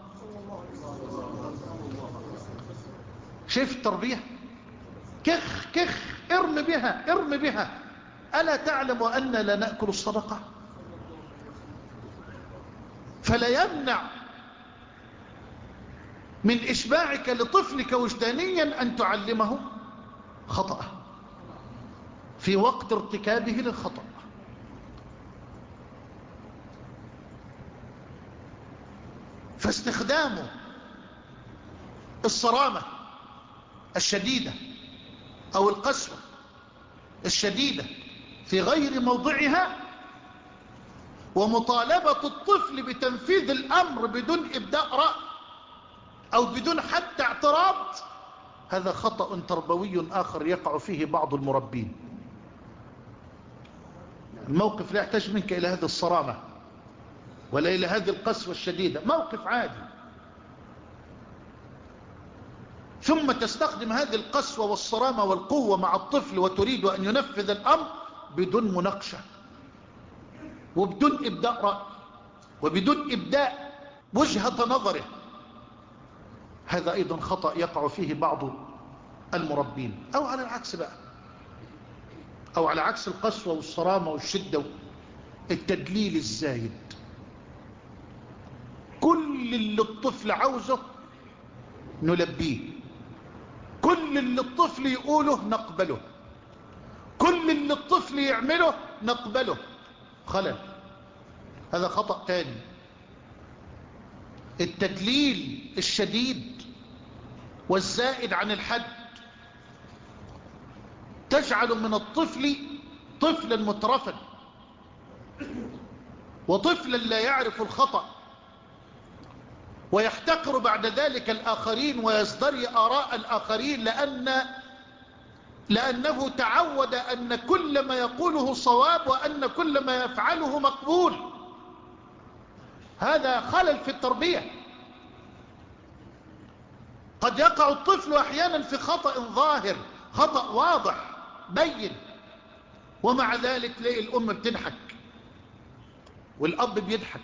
شايف التربية؟ كخ كخ، ارم بها ارم بها، ألا تعلم أن لا نأكل الصدقة؟ فلا يمنع من إشباعك لطفلك وجدانيا أن تعلمه خطأ في وقت ارتكابه للخطأ. فاستخدام الصرامة الشديدة أو القسوة الشديدة في غير موضعها ومطالبة الطفل بتنفيذ الأمر بدون إبداء رأي أو بدون حتى اعتراض، هذا خطأ تربوي آخر يقع فيه بعض المربين. الموقف لا يحتاج منك إلى هذه الصرامة ولا إلى هذه القسوة الشديدة، موقف عادي، ثم تستخدم هذه القسوة والصرامة والقوة مع الطفل وتريد أن ينفذ الأمر بدون مناقشة وبدون إبداء رأي وبدون إبداء وجهة نظره. هذا أيضا خطأ يقع فيه بعض المربين. أو على العكس بقى، أو على عكس القسوة والصرامة والشدة، التدليل الزايد. كل اللي الطفل عاوزه نلبيه، كل اللي الطفل يقوله نقبله، كل اللي الطفل يعمله نقبله. خلل، هذا خطأ تاني. التدليل الشديد والزائد عن الحد تجعل من الطفل طفلا مترفا وطفلا لا يعرف الخطأ ويحتقر بعد ذلك الآخرين ويزدري آراء الآخرين، لأن لأنه تعود أن كل ما يقوله صواب وأن كل ما يفعله مقبول. هذا خلل في التربية. قد يقع الطفل أحيانا في خطأ ظاهر، خطأ واضح بين، ومع ذلك تلاقي الأم بتضحك والأب بيضحك.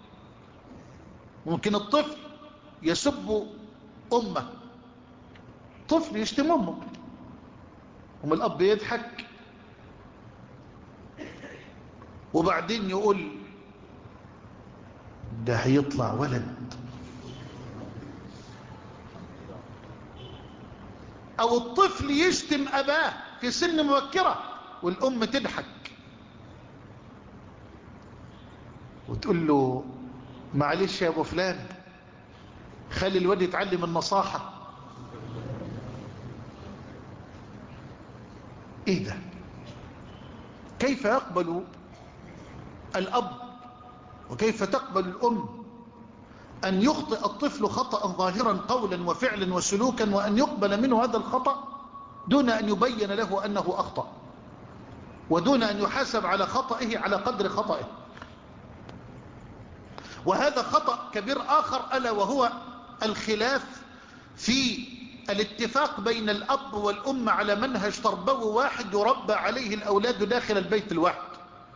ممكن الطفل يسب أمه، طفل يشتم أمه، وم الأب يضحك وبعدين يقول ده هيطلع ولد. او الطفل يشتم اباه في سن مبكرة والام تضحك وتقول له معلش يا ابو فلان خلي الواد يتعلم النصاحة. ايه ده؟ كيف يقبل الاب وكيف تقبل الام أن يخطئ الطفل خطأ ظاهرا قولا وفعلا وسلوكا، وأن يقبل منه هذا الخطأ دون أن يبين له أنه أخطأ، ودون أن يحاسب على خطئه على قدر خطئه. وهذا خطأ كبير آخر، ألا وهو الخلاف في الاتفاق بين الأب والأم على منهج تربوي واحد يربى عليه الأولاد داخل البيت الواحد.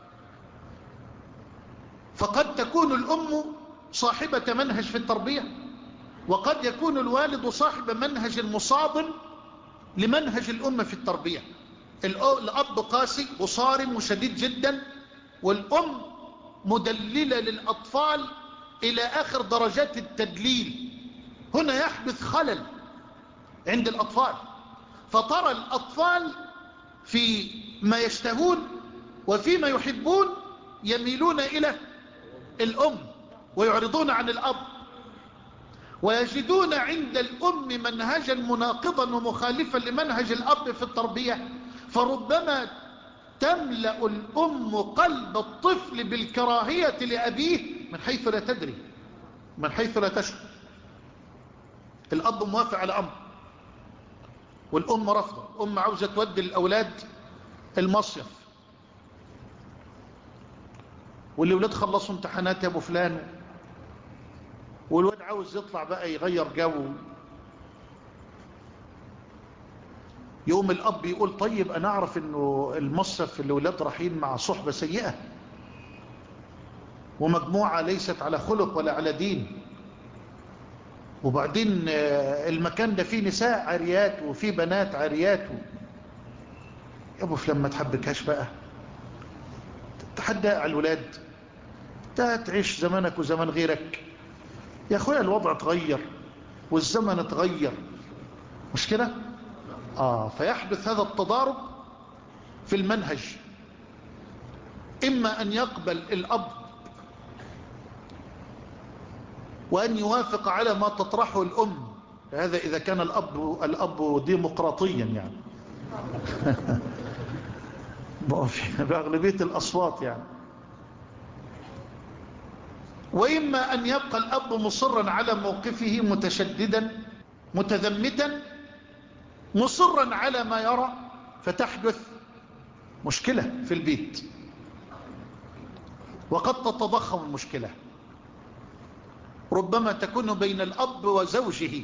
فقد تكون الأم صاحبة منهج في التربية، وقد يكون الوالد صاحب منهج مصادم لمنهج الأم في التربية. الأب قاسي وصارم وشديد جدا، والأم مدللة للأطفال إلى آخر درجات التدليل. هنا يحدث خلل عند الأطفال، فترى الأطفال في ما يشتهون وفيما يحبون يميلون إلى الأم ويعرضون عن الأب، ويجدون عند الأم منهجا مناقضا ومخالفا لمنهج الأب في التربية، فربما تملأ الأم قلب الطفل بالكراهية لأبيه من حيث لا تدري، من حيث لا تشعر. الأب موافق على أمر والأم رفضه. الأم عاوزة تودي الأولاد المصيف، والأولاد خلصوا امتحانات يا أبو فلان، والواد عاوز يطلع بقى يغير جو. يوم الأب يقول طيب أنا أعرف أنه المصيف الأولاد رايحين مع صحبة سيئة ومجموعة ليست على خلق ولا على دين، وبعدين المكان ده فيه نساء عاريات وفيه بنات عاريات. يا أبو فلان ما تحبكهاش بقى، تحدى على الولاد، تعيش زمانك وزمان غيرك. يا أخويا الوضع تغير والزمن تغير، مش كده؟ آه فيحدث هذا التضارب في المنهج. إما أن يقبل الأب وأن يوافق على ما تطرحه الأم، هذا إذا كان الأب الأب ديمقراطيا يعني بأغلبية الأصوات يعني. وإما أن يبقى الأب مصرا على موقفه متشددا متذمتا مصرا على ما يرى، فتحدث مشكلة في البيت، وقد تتضخم المشكلة. ربما تكون بين الأب وزوجه،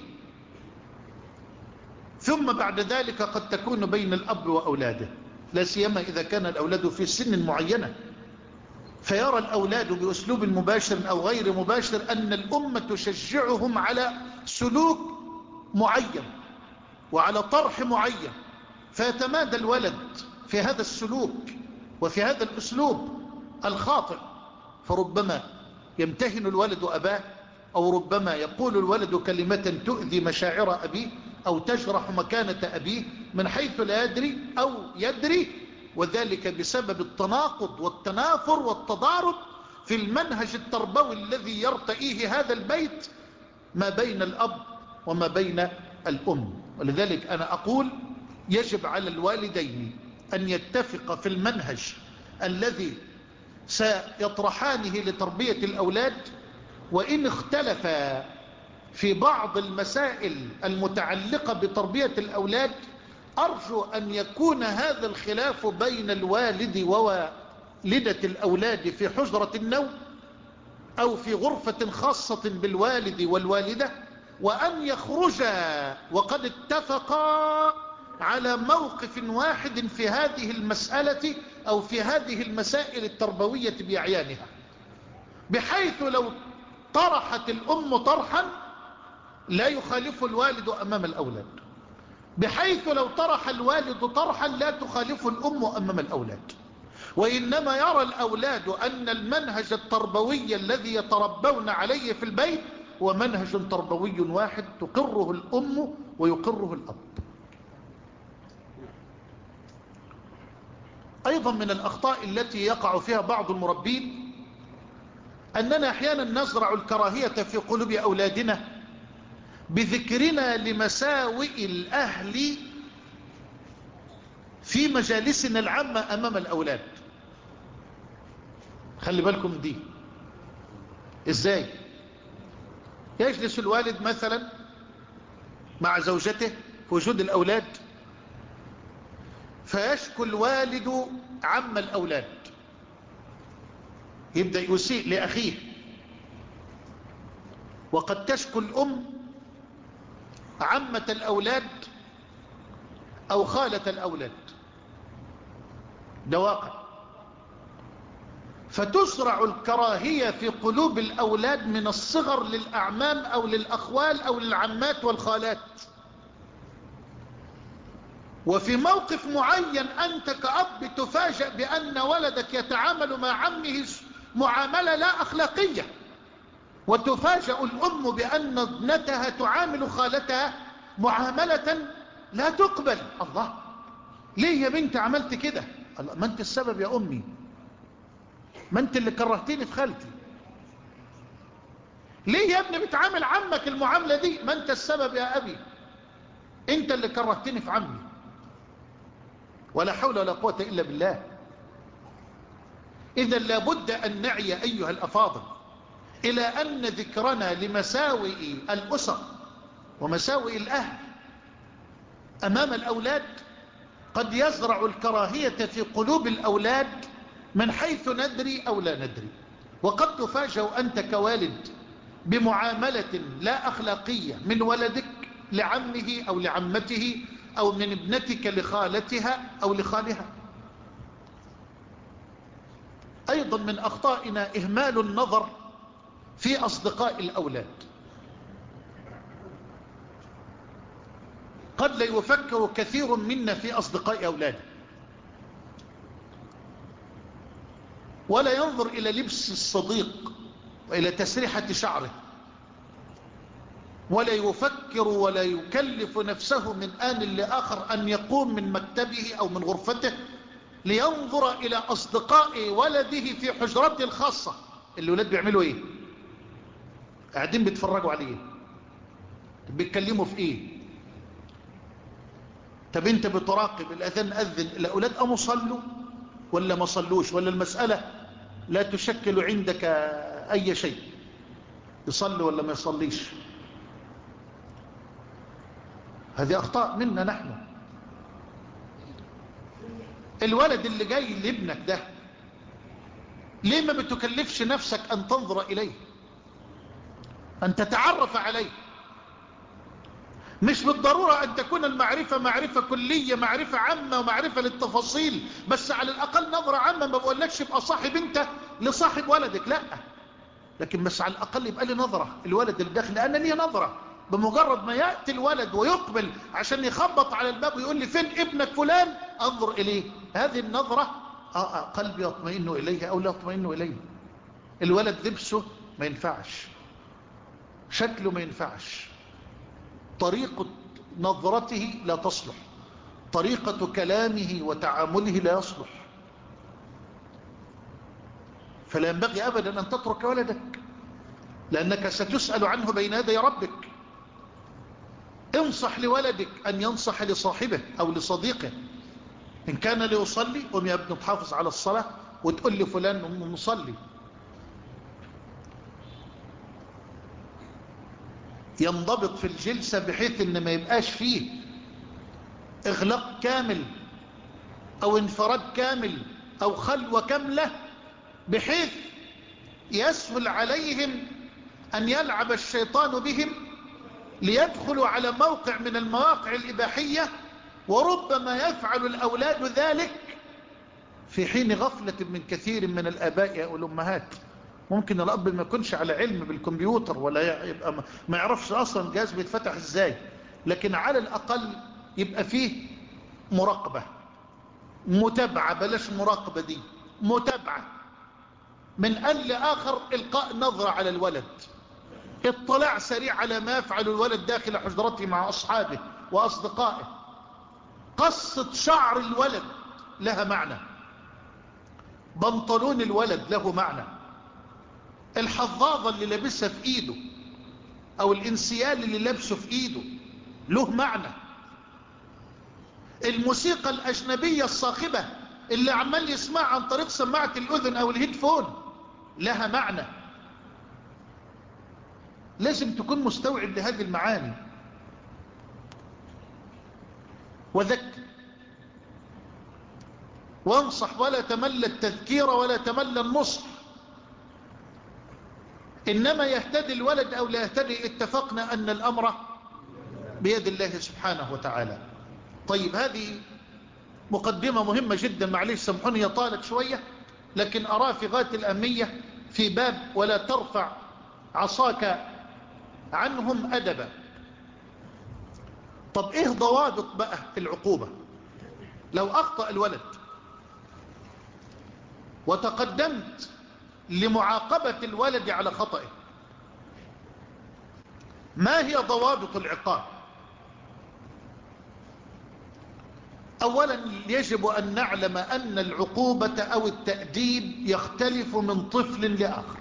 ثم بعد ذلك قد تكون بين الأب وأولاده، لا سيما إذا كان الأولاد في سن معينة، فيرى الأولاد بأسلوب مباشر أو غير مباشر أن الأم تشجعهم على سلوك معين وعلى طرح معين، فيتمادى الولد في هذا السلوك وفي هذا الأسلوب الخاطئ، فربما يمتهن الولد أباه، أو ربما يقول الولد كلمة تؤذي مشاعر أبيه أو تجرح مكانة أبيه من حيث لا يدري أو يدري، وذلك بسبب التناقض والتنافر والتضارب في المنهج التربوي الذي يرتئيه هذا البيت ما بين الأب وما بين الأم. ولذلك أنا أقول يجب على الوالدين أن يتفق في المنهج الذي سيطرحانه لتربية الأولاد، وإن اختلف في بعض المسائل المتعلقة بتربية الأولاد أرجو أن يكون هذا الخلاف بين الوالد ووالدة الأولاد في حجرة النوم أو في غرفة خاصة بالوالد والوالدة، وأن يخرجا وقد اتفقا على موقف واحد في هذه المسألة أو في هذه المسائل التربوية بأعيانها، بحيث لو طرحت الأم طرحا لا يخالف الوالد أمام الأولاد، بحيث لو طرح الوالد طرحا لا تخالف الأم أمام الأولاد. وإنما يرى الأولاد أن المنهج التربوي الذي يتربون عليه في البيت هو منهج تربوي واحد تقره الأم ويقره الأب. أيضا من الأخطاء التي يقع فيها بعض المربين أننا أحيانا نزرع الكراهية في قلوب أولادنا بذكرنا لمساوئ الأهل في مجالسنا العامة أمام الأولاد. خلي بالكم دي إزاي؟ يجلس الوالد مثلا مع زوجته في وجود الأولاد، فيشكو الوالد عم الأولاد، يبدأ يسيء لأخيه. وقد تشكو الأم عمة الأولاد أو خالة الأولاد، ده واقع. فتزرع الكراهية في قلوب الأولاد من الصغر للأعمام أو للأخوال أو للعمات والخالات. وفي موقف معين أنت كأب تفاجأ بأن ولدك يتعامل مع عمه معاملة لا أخلاقية، وتفاجأ الأم بأن ابنتها تعامل خالتها معاملة لا تقبل. الله، ليه يا بنت عملت كده؟ الله، ما أنت السبب يا أمي، ما أنت اللي كرهتيني في خالتي. ليه يا ابني بتعامل عمك المعاملة دي؟ ما أنت السبب يا أبي، أنت اللي كرهتني في عمي. ولا حول ولا قوة إلا بالله. إذا لابد أن نعي أيها الأفاضل إلى أن ذكرنا لمساوئ الأسر ومساوئ الأهل أمام الأولاد قد يزرع الكراهية في قلوب الأولاد من حيث ندري أو لا ندري. وقد تفاجأ أنت كوالد بمعاملة لا أخلاقية من ولدك لعمه أو لعمته أو من ابنتك لخالتها أو لخالها. أيضا من أخطائنا إهمال النظر في أصدقاء الأولاد. قد لا يفكر كثير منا في أصدقاء أولاده، ولا ينظر إلى لبس الصديق وإلى تسريحة شعره، ولا يفكر ولا يكلف نفسه من آن لآخر أن يقوم من مكتبه أو من غرفته لينظر إلى أصدقاء ولده في حجرته الخاصة. الولاد بيعملوا إيه؟ قاعدين بيتفرجوا عليه، بيتكلموا في إيه؟ طب أنت بتراقب الأذان أذن الأولاد أم صلوا ولا ما صلوش، ولا المسألة لا تشكل عندك أي شيء، يصلي ولا ما يصليش؟ هذه أخطاء منا نحن. الولد اللي جاي لابنك ده ليه ما بتكلفش نفسك أن تنظر إليه، أن تتعرف عليه؟ مش بالضرورة أن تكون المعرفة معرفة كلية، معرفة عامة ومعرفة للتفاصيل، بس على الأقل نظرة عامة. ما بقولكش يبقى صاحب أنت لصاحب ولدك، لا، لكن بس على الأقل يبقى لي نظرة. الولد الداخل أنا لي نظرة، بمجرد ما يأتي الولد ويقبل عشان يخبط على الباب ويقول لي فين ابنك فلان، أنظر إليه. هذه النظرة آه آه قلبي يطمئن إليه أو لا يطمئن إليه. الولد لبسه ما ينفعش، شكله ما ينفعش، طريقة نظرته لا تصلح، طريقة كلامه وتعامله لا يصلح. فلا ينبغي أبدا أن تترك ولدك، لأنك ستسأل عنه بين يدي ربك. انصح لولدك أن ينصح لصاحبه أو لصديقه. إن كان ليصلي قم يا ابن تحافظ على الصلاة وتقول لي فلان نصلي. ينضبط في الجلسة بحيث ان ما يبقاش فيه اغلاق كامل او انفراد كامل او خلوة كاملة، بحيث يسهل عليهم ان يلعب الشيطان بهم ليدخلوا على موقع من المواقع الإباحية. وربما يفعل الأولاد ذلك في حين غفلة من كثير من الآباء أو الأمهات. ممكن الأب ما يكونش على علم بالكمبيوتر ولا يبقى ما يعرفش أصلا الجهاز بيتفتح إزاي، لكن على الأقل يبقى فيه مراقبة، متابعة، بلاش مراقبة دي، متابعة من أن لآخر إلقاء نظرة على الولد، اطلاع سريع على ما يفعل الولد داخل حجرته مع أصحابه وأصدقائه، قصة شعر الولد لها معنى، بنطلون الولد له معنى، الحظاظة اللي لابسها في ايده او الانسيال اللي لابسه في ايده له معنى، الموسيقى الاجنبية الصاخبة اللي عمال يسمع عن طريق سماعة الاذن او الهيدفون لها معنى. لازم تكون مستوعب لهذه المعاني. وذكر وانصح ولا تمل التذكير ولا تمل النصح، إنما يهتدي الولد أو لا يهتدي اتفقنا أن الأمر بيد الله سبحانه وتعالى. طيب هذه مقدمة مهمة جدا، معليش سامحوني هي طالت شوية لكن أراه في غاية الأهمية في باب ولا ترفع عصاك عنهم أدبا. طب إيه ضوابط بقى العقوبة لو أخطأ الولد وتقدمت لمعاقبة الولد على خطئه؟ ما هي ضوابط العقاب؟ أولا يجب أن نعلم أن العقوبة أو التأديب يختلف من طفل لآخر.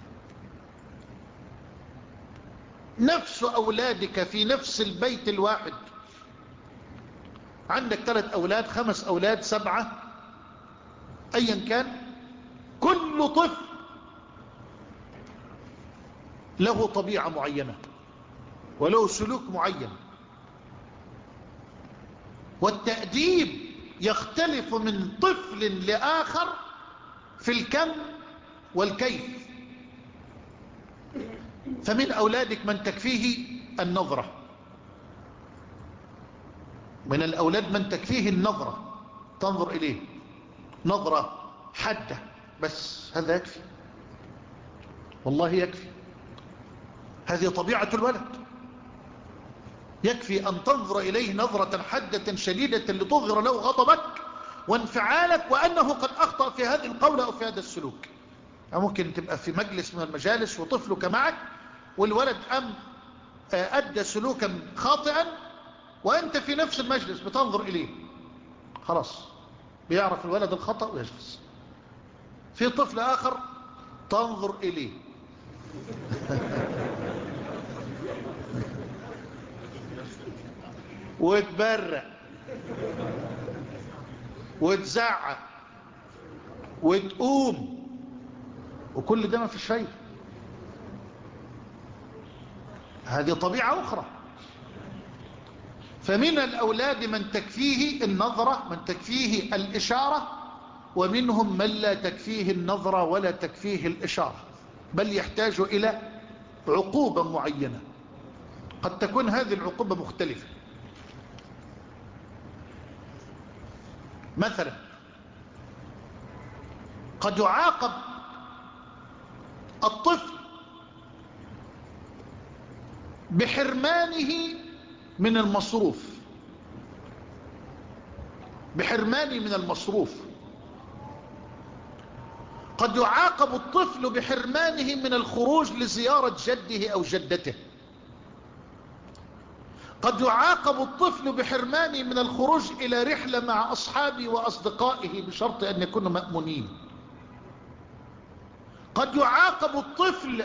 نفس أولادك في نفس البيت الواحد، عندك ثلاث أولاد خمس أولاد سبعة أيا كان، كل طفل له طبيعة معينة وله سلوك معين، والتأديب يختلف من طفل لآخر في الكم والكيف. فمن أولادك من تكفيه النظرة، من الأولاد من تكفيه النظرة، تنظر إليه نظرة حادة بس، هذا يكفي، والله يكفي، هذه طبيعة الولد، يكفي أن تنظر إليه نظرة حادة شديدة لتظهر له غضبك وانفعالك وأنه قد أخطأ في هذه القولة أو في هذا السلوك. ممكن تبقى في مجلس من المجالس وطفلك معك والولد أم أدى سلوكا خاطئا وأنت في نفس المجلس بتنظر إليه، خلاص بيعرف الولد الخطأ ويجلس. في طفل آخر تنظر إليه وتبرق وتزعق وتقوم، وكل ده ما فيش شيء. هذه طبيعة أخرى. فمن الأولاد من تكفيه النظرة، من تكفيه الإشارة، ومنهم من لا تكفيه النظرة ولا تكفيه الإشارة، بل يحتاج إلى عقوبة معينة. قد تكون هذه العقوبة مختلفة. مثلا قد يعاقب الطفل بحرمانه من المصروف، بحرمانه من المصروف. قد يعاقب الطفل بحرمانه من الخروج لزيارة جده أو جدته. قد يعاقب الطفل بحرمانه من الخروج إلى رحلة مع أصحابه وأصدقائه بشرط أن يكونوا مأمونين. قد يعاقب الطفل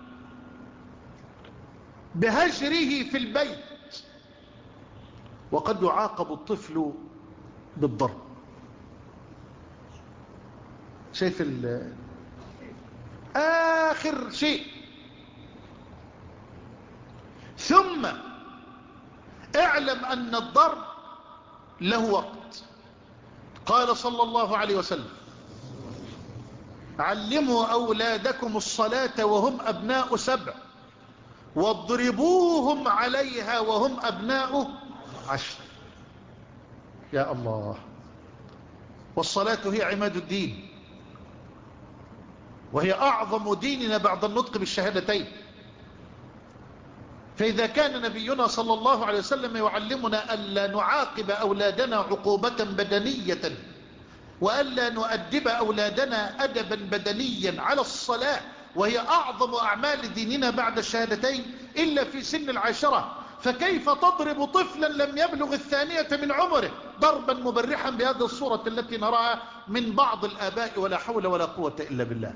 بهجره في البيت، وقد يعاقب الطفل بالضرب. شايف ال آخر شيء. ثم اعلم أن الضرب له وقت. قال صلى الله عليه وسلم: علموا أولادكم الصلاة وهم أبناء سبع واضربوهم عليها وهم أبناء عشر. يا الله. والصلاة هي عماد الدين، وهي أعظم ديننا بعد النطق بالشهادتين. فإذا كان نبينا صلى الله عليه وسلم يعلمنا ألا نعاقب أولادنا عقوبة بدنية وألا نؤدب أولادنا أدبا بدنيا على الصلاة وهي أعظم أعمال ديننا بعد الشهادتين إلا في سن العاشرة، فكيف تضرب طفلا لم يبلغ الثانية من عمره ضربا مبرحا بهذه الصورة التي نراها من بعض الآباء؟ ولا حول ولا قوة إلا بالله.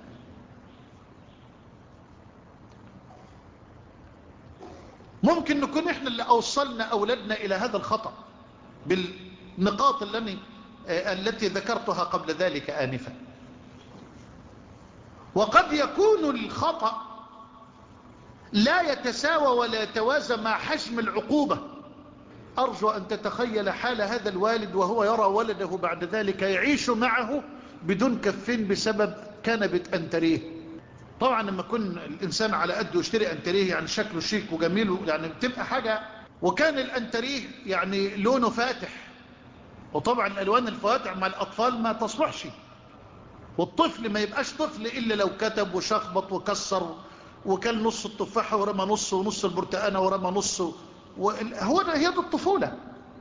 ممكن نكون احنا اللي أوصلنا أولادنا إلى هذا الخطأ بالنقاط التي التي ذكرتها قبل ذلك آنفا. وقد يكون الخطأ لا يتساوى ولا يتوازى مع حجم العقوبة. أرجو أن تتخيل حال هذا الوالد وهو يرى ولده بعد ذلك يعيش معه بدون كفين بسبب كنبة أنتريه. طبعا لما يكون الإنسان على قده يشتري أنتريه يعني شكله شيك وجميل يعني بتبقى حاجة، وكان الأنتريه يعني لونه فاتح، وطبعا الألوان الفواتح مع الأطفال ما تصلحش، والطفل ما يبقاش طفل إلا لو كتب وشخبط وكسر وكان نص التفاحة ورمى نص ونص البرتقانة ورمى نص، هو هي دي الطفولة.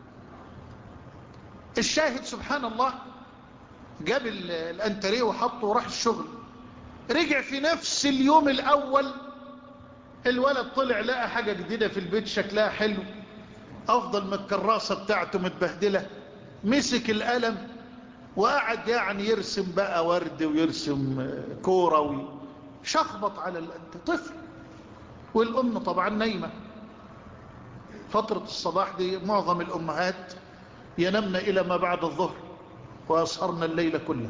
الشاهد سبحان الله جاب الأنتريه وحطه وراح الشغل، رجع في نفس اليوم الأول الولد طلع لقى حاجة جديدة في البيت شكلها حلو، أفضل من الكراسة بتاعته متبهدلة، مسك القلم وقعد يعني يرسم بقى ورد ويرسم كورة وشخبط على الطفل، والأم طبعا نايمة. فترة الصباح دي معظم الأمهات ينمن إلى ما بعد الظهر ويسهرن الليل كله.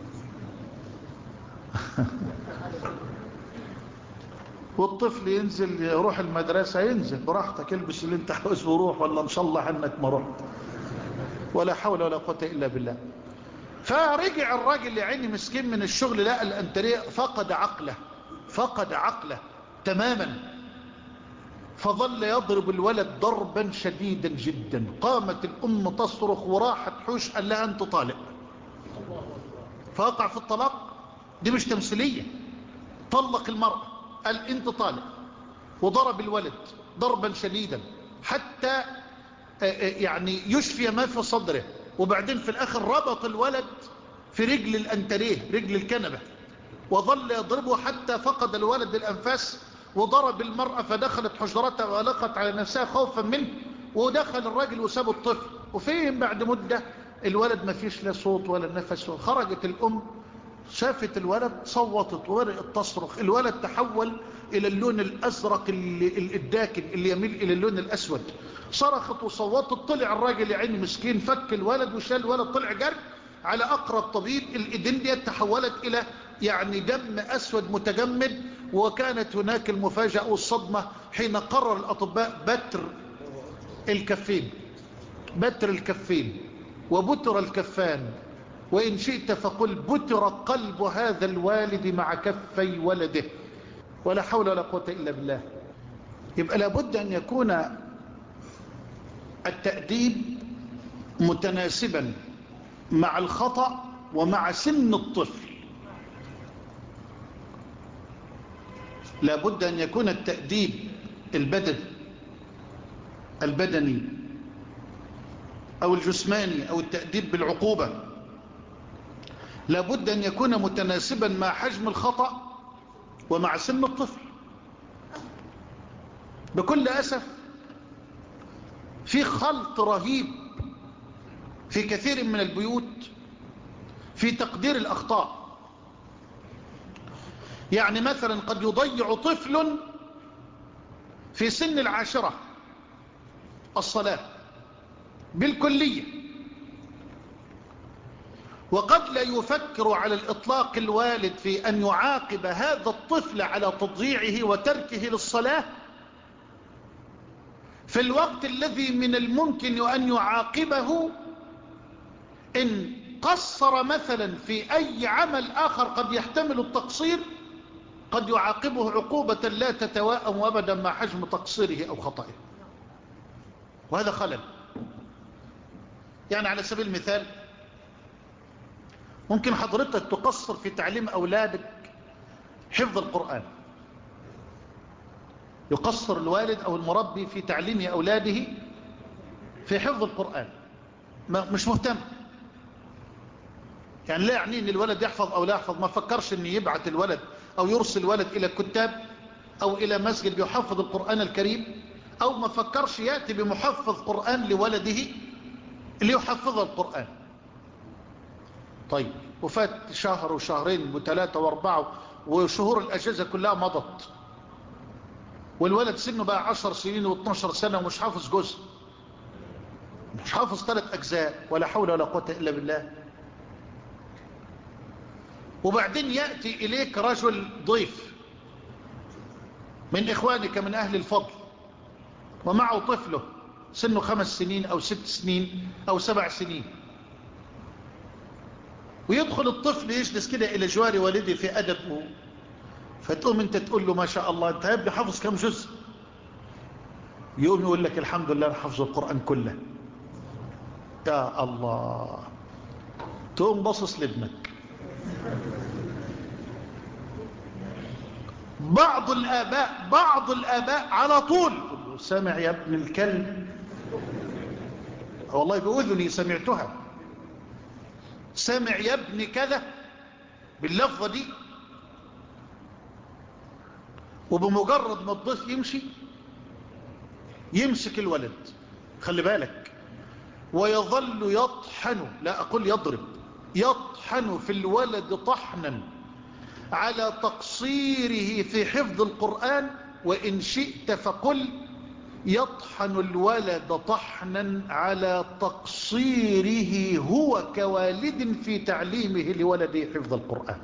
والطفل ينزل يروح المدرسة، ينزل براحتك البس اللي انت عاوزه وروح، ولا ان شاء الله عنك ما رحت، ولا حول ولا قوة إلا بالله. فرجع الراجل يعيني مسكين من الشغل لقى الأنتريه، فقد عقله فقد عقله تماما، فظل يضرب الولد ضربا شديدا جدا. قامت الأم تصرخ وراحت حوش، قال لها أنت طالق، فوقع في الطلاق. دي مش تمثيلية، طلق المرأة، قال أنت طالق، وضرب الولد ضربا شديدا حتى يعني يشفي ما في صدره. وبعدين في الآخر ربط الولد في رجل الأنتريه، رجل الكنبة، وظل يضربه حتى فقد الولد الأنفاس، وضرب المرأة فدخلت حجرتها وألقت على نفسها خوفا منه، ودخل الراجل وساب الطفل. وفين بعد مدة الولد ما فيش لا صوت ولا نفس. خرجت الأم شافت الولد، صوتت وبدأت تصرخ. الولد تحول إلى اللون الأزرق الداكن اللي يميل إلى اللون الأسود. صرخت وصوتت، طلع الراجل يعين مسكين، فك الولد وشال الولد، طلع جري على أقرب طبيب. الإيدين دي تحولت إلى يعني دم أسود متجمد. وكانت هناك المفاجأة والصدمة حين قرر الأطباء بتر الكفين، بتر الكفين وبتر الكفان، وإن شئت فقل بتر قلب هذا الوالد مع كفي ولده، ولا حول ولا قوة إلا بالله. يبقى لابد أن يكون التأديب متناسبا مع الخطأ ومع سن الطفل. لابد أن يكون التأديب البدني البدني أو الجسماني أو التأديب بالعقوبة لابد أن يكون متناسبا مع حجم الخطأ ومع سن الطفل. بكل أسف في خلط رهيب في كثير من البيوت في تقدير الأخطاء. يعني مثلا قد يضيع طفل في سن العاشرة الصلاة بالكلية، وقد لا يفكر على الإطلاق الوالد في أن يعاقب هذا الطفل على تضييعه وتركه للصلاة في الوقت الذي من الممكن أن يعاقبه إن قصر مثلا في أي عمل آخر قد يحتمل التقصير، قد يعاقبه عقوبة لا تتواءم أبدا مع حجم تقصيره أو خطئه، وهذا خلل. يعني على سبيل المثال ممكن حضرتك تقصر في تعليم أولادك حفظ القرآن، يقصر الوالد أو المربي في تعليم أولاده في حفظ القرآن، مش مهتم. يعني لا يعني ان الولد يحفظ او لا يحفظ، ما فكرش ان يبعث الولد او يرسل الولد الى كتاب او الى مسجد بيحفظ القرآن الكريم، او ما فكرش يأتي بمحفظ قرآن لولده ليحفظ القرآن. طيب وفات شهر وشهرين وثلاثة واربعة وشهور الاجازة كلها مضت، والولد سنه بقى عشر سنين واثناشر سنة ومش حافظ جزء، مش حافظ ثلاث اجزاء، ولا حول ولا قوة الا بالله. وبعدين يأتي اليك رجل ضيف من اخوانك من اهل الفضل ومعه طفله سنه خمس سنين او ست سنين او سبع سنين، ويدخل الطفل يجلس كده الى جوار والده في ادبه، فتقوم انت تقول له ما شاء الله انت يا ابني حافظ كم جزء؟ يقوم يقول لك الحمد لله حفظ القرآن كله. يا الله، تقوم باصص لابنك. بعض الآباء بعض الآباء على طول سامع يا ابن الكلب، والله بأذني سمعتها، سامع يا ابن كذا باللفظة دي. وبمجرد ما الضيف يمشي يمسك الولد، خلي بالك، ويظل يطحن، لا أقول يضرب، يطحن في الولد طحنا على تقصيره في حفظ القرآن، وإن شئت فقل يطحن الولد طحنا على تقصيره هو كوالد في تعليمه لولده حفظ القرآن.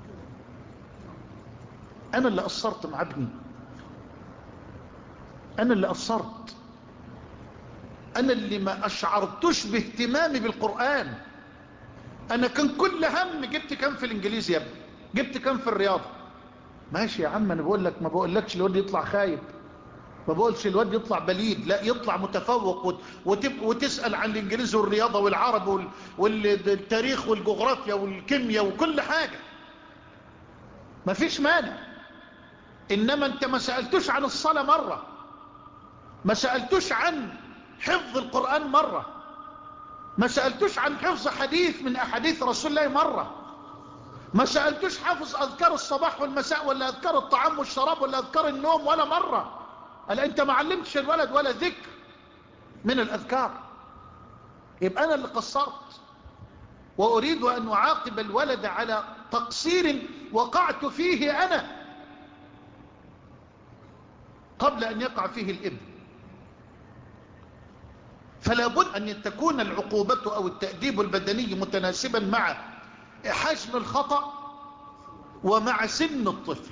أنا اللي قصرت مع ابني، أنا اللي قصرت، أنا اللي ما أشعرتش باهتمامي بالقرآن. أنا كان كل هم جبت كم في الإنجليزي يا ابني، جبت كم في الرياضة. ماشي يا عم، أنا بقول لك، ما بقولكش الواد يطلع خايب، ما بقولش الواد يطلع بليد، لا يطلع متفوق، وتسأل عن الإنجليزي والرياضة والعرب والتاريخ والجغرافيا والكيمياء وكل حاجة، ما فيش مانع. إنما أنت ما سألتوش عن الصلاة مرة، ما سألتوش عن حفظ القرآن مرة، ما سألتوش عن حفظ حديث من أحاديث رسول الله مرة، ما سألتوش حفظ أذكار الصباح والمساء ولا أذكار الطعام والشراب ولا أذكار النوم ولا مرة. قال أنت ما علمتش الولد ولا ذكر من الأذكار. يبقى أنا اللي قصرت، وأريد أن أعاقب الولد على تقصير وقعت فيه أنا قبل أن يقع فيه الابن. فلا بد أن تكون العقوبة أو التأديب البدني متناسبا مع حجم الخطأ ومع سن الطفل،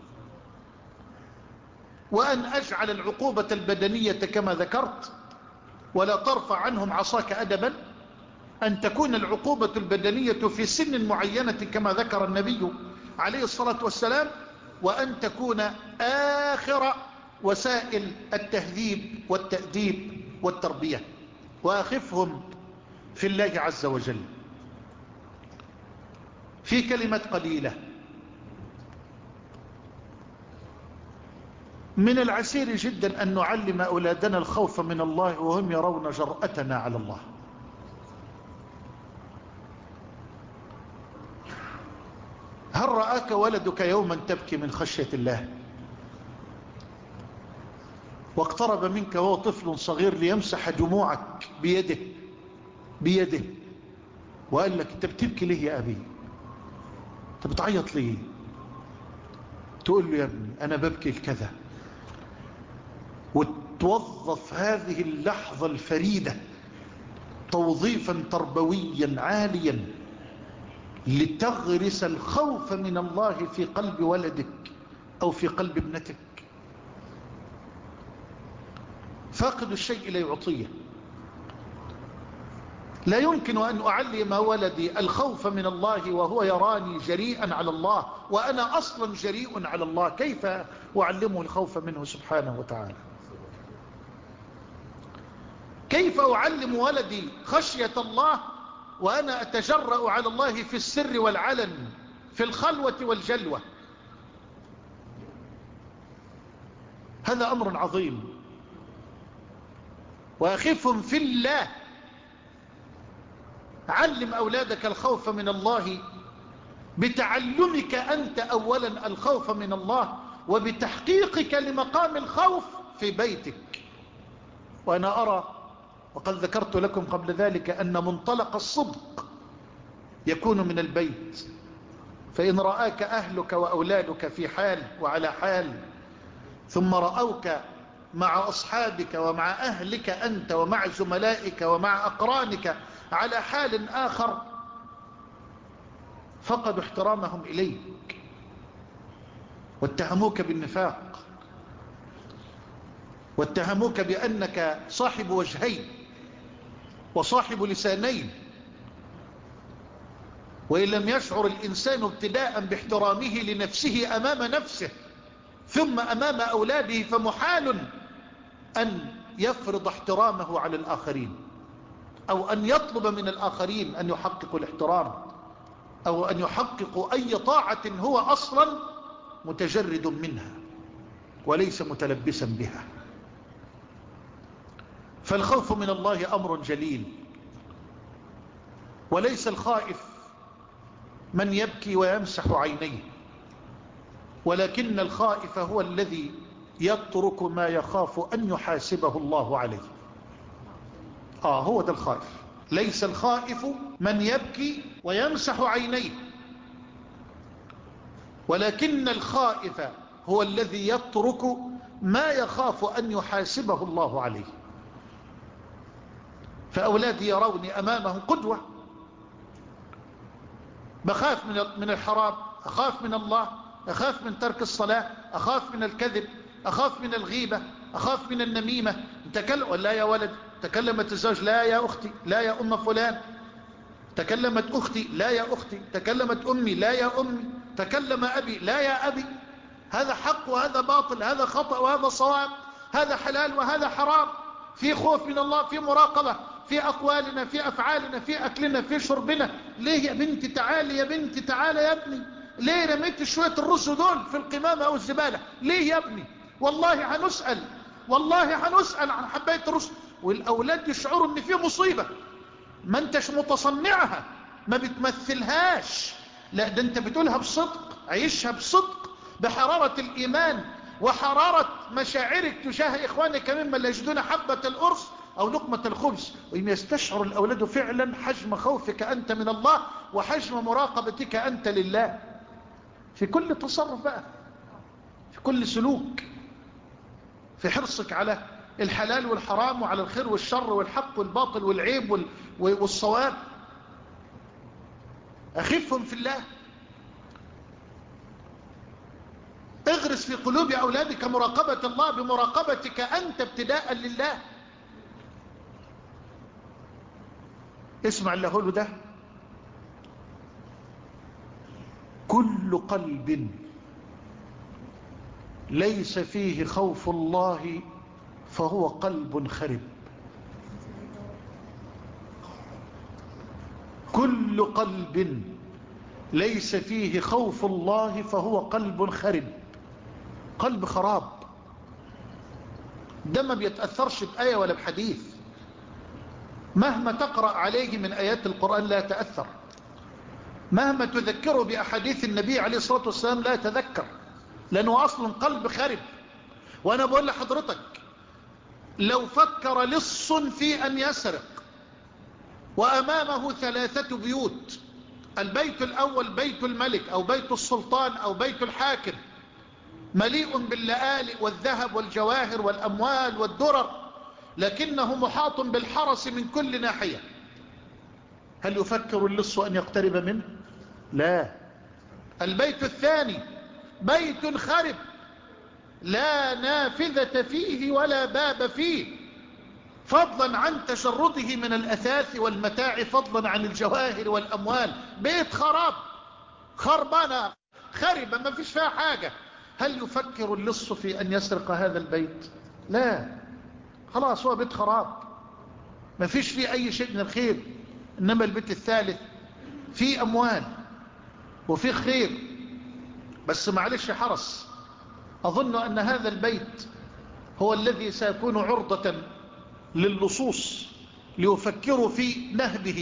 وأن أجعل العقوبة البدنية كما ذكرت، ولا ترفع عنهم عصاك أدبا، أن تكون العقوبة البدنية في سن معينة كما ذكر النبي عليه الصلاة والسلام، وأن تكون آخر وسائل التهذيب والتأديب والتربية. وأخفهم في الله عز وجل. في كلمة قليلة: من العسير جدا أن نعلم أولادنا الخوف من الله وهم يرون جرأتنا على الله. هل رآك ولدك يوما تبكي من خشية الله واقترب منك وهو طفل صغير ليمسح دموعك بيده بيده وقال لك انت بتبكي ليه يا أبي، انت بتعيط ليه؟ تقول له يا ابني أنا ببكي لكذا، وتوظف هذه اللحظة الفريدة توظيفا تربويا عاليا لتغرس الخوف من الله في قلب ولدك أو في قلب ابنتك. فاقد الشيء لا يعطيه. لا يمكن أن أعلم ولدي الخوف من الله وهو يراني جريئا على الله وأنا أصلا جريء على الله. كيف أعلمه الخوف منه سبحانه وتعالى؟ كيف أعلم ولدي خشية الله وأنا أتجرأ على الله في السر والعلن، في الخلوة والجلوة؟ هذا أمر عظيم. وأخفهم في الله، علم أولادك الخوف من الله بتعلمك أنت أولا الخوف من الله، وبتحقيقك لمقام الخوف في بيتك. وأنا أرى وقد ذكرت لكم قبل ذلك أن منطلق الصدق يكون من البيت. فإن رآك أهلك وأولادك في حال وعلى حال، ثم رأوك مع أصحابك ومع أهلك أنت ومع زملائك ومع أقرانك على حال آخر، فقدوا احترامهم إليك واتهموك بالنفاق، واتهموك بأنك صاحب وجهين وصاحب لسانين. وإن لم يشعر الإنسان ابتداء باحترامه لنفسه أمام نفسه ثم أمام أولاده، فمحال أن يفرض احترامه على الآخرين، أو أن يطلب من الآخرين أن يحققوا الاحترام، أو أن يحققوا أي طاعة هو أصلا متجرد منها وليس متلبسا بها. فالخوف من الله أمر جليل، وليس الخائف من يبكي ويمسح عينيه، ولكن الخائف هو الذي يترك ما يخاف أن يحاسبه الله عليه. آه هو ده الخائف. ليس الخائف من يبكي ويمسح عينيه، ولكن الخائف هو الذي يترك ما يخاف أن يحاسبه الله عليه. فأولادي يروني أمامهم قدوة، بخاف من الحرام، أخاف من الله، أخاف من ترك الصلاة، أخاف من الكذب، أخاف من الغيبة، أخاف من النميمة. تكلم لا يا ولد، تكلمت الزوج لا يا أختي، لا يا أم فلان، تكلمت أختي لا يا أختي، تكلمت أمي لا يا أمي، تكلم أبي لا يا أبي. هذا حق وهذا باطل، هذا خطأ وهذا صواب، هذا حلال وهذا حرام. في خوف من الله، في مراقبة في أقوالنا، في أفعالنا، في أكلنا، في شربنا. ليه يا بنتي تعالي، يا بنتي تعالي يا ابني، ليه رميت شوية الرز دول في القمامة أو الزبالة؟ ليه يا ابني؟ والله هنسأل، والله هنسأل عن حباية الرز. والأولاد يشعروا ان في مصيبة، ما انتش متصنعها، ما بتمثلهاش، لا ده انت بتقولها بصدق، عيشها بصدق، بحرارة الإيمان وحرارة مشاعرك تجاه إخوانك ممن لا يجدون حبة الأرز أو لقمة الخبز. وإن يستشعر الأولاد فعلا حجم خوفك أنت من الله وحجم مراقبتك أنت لله في كل تصرف بقى، في كل سلوك، في حرصك على الحلال والحرام وعلى الخير والشر والحق والباطل والعيب والصواب. أخفهم في الله، اغرس في قلوب أولادك مراقبة الله بمراقبتك أنت ابتداء لله. اسمع اللي هقوله ده، كل قلب ليس فيه خوف الله فهو قلب خرب. كل قلب ليس فيه خوف الله فهو قلب خرب، قلب خراب. ده ما بيتأثرش بآية ولا بحديث، مهما تقرأ عليه من آيات القرآن لا يتأثر، مهما تذكره بأحاديث النبي عليه الصلاة والسلام لا يتذكر، لأنه أصلا قلب خرب. وأنا بقول لحضرتك لو فكر لص في أن يسرق وأمامه ثلاثة بيوت، البيت الأول بيت الملك أو بيت السلطان أو بيت الحاكم مليء باللآلئ والذهب والجواهر والأموال والدرر، لكنه محاط بالحرس من كل ناحية، هل يفكر اللص أن يقترب منه؟ لا. البيت الثاني بيت خرب لا نافذة فيه ولا باب فيه، فضلا عن تشرده من الأثاث والمتاع، فضلا عن الجواهر والأموال. بيت خراب، خربانة خربة ما فيش فيها حاجة، هل يفكر اللص في أن يسرق هذا البيت؟ لا، خلاص هو بيت خراب ما فيش فيه أي شيء من الخير. إنما البيت الثالث فيه أموال وفيه خير، بس معلش حرس. أظن أن هذا البيت هو الذي سيكون عرضة للصوص ليفكروا في نهبه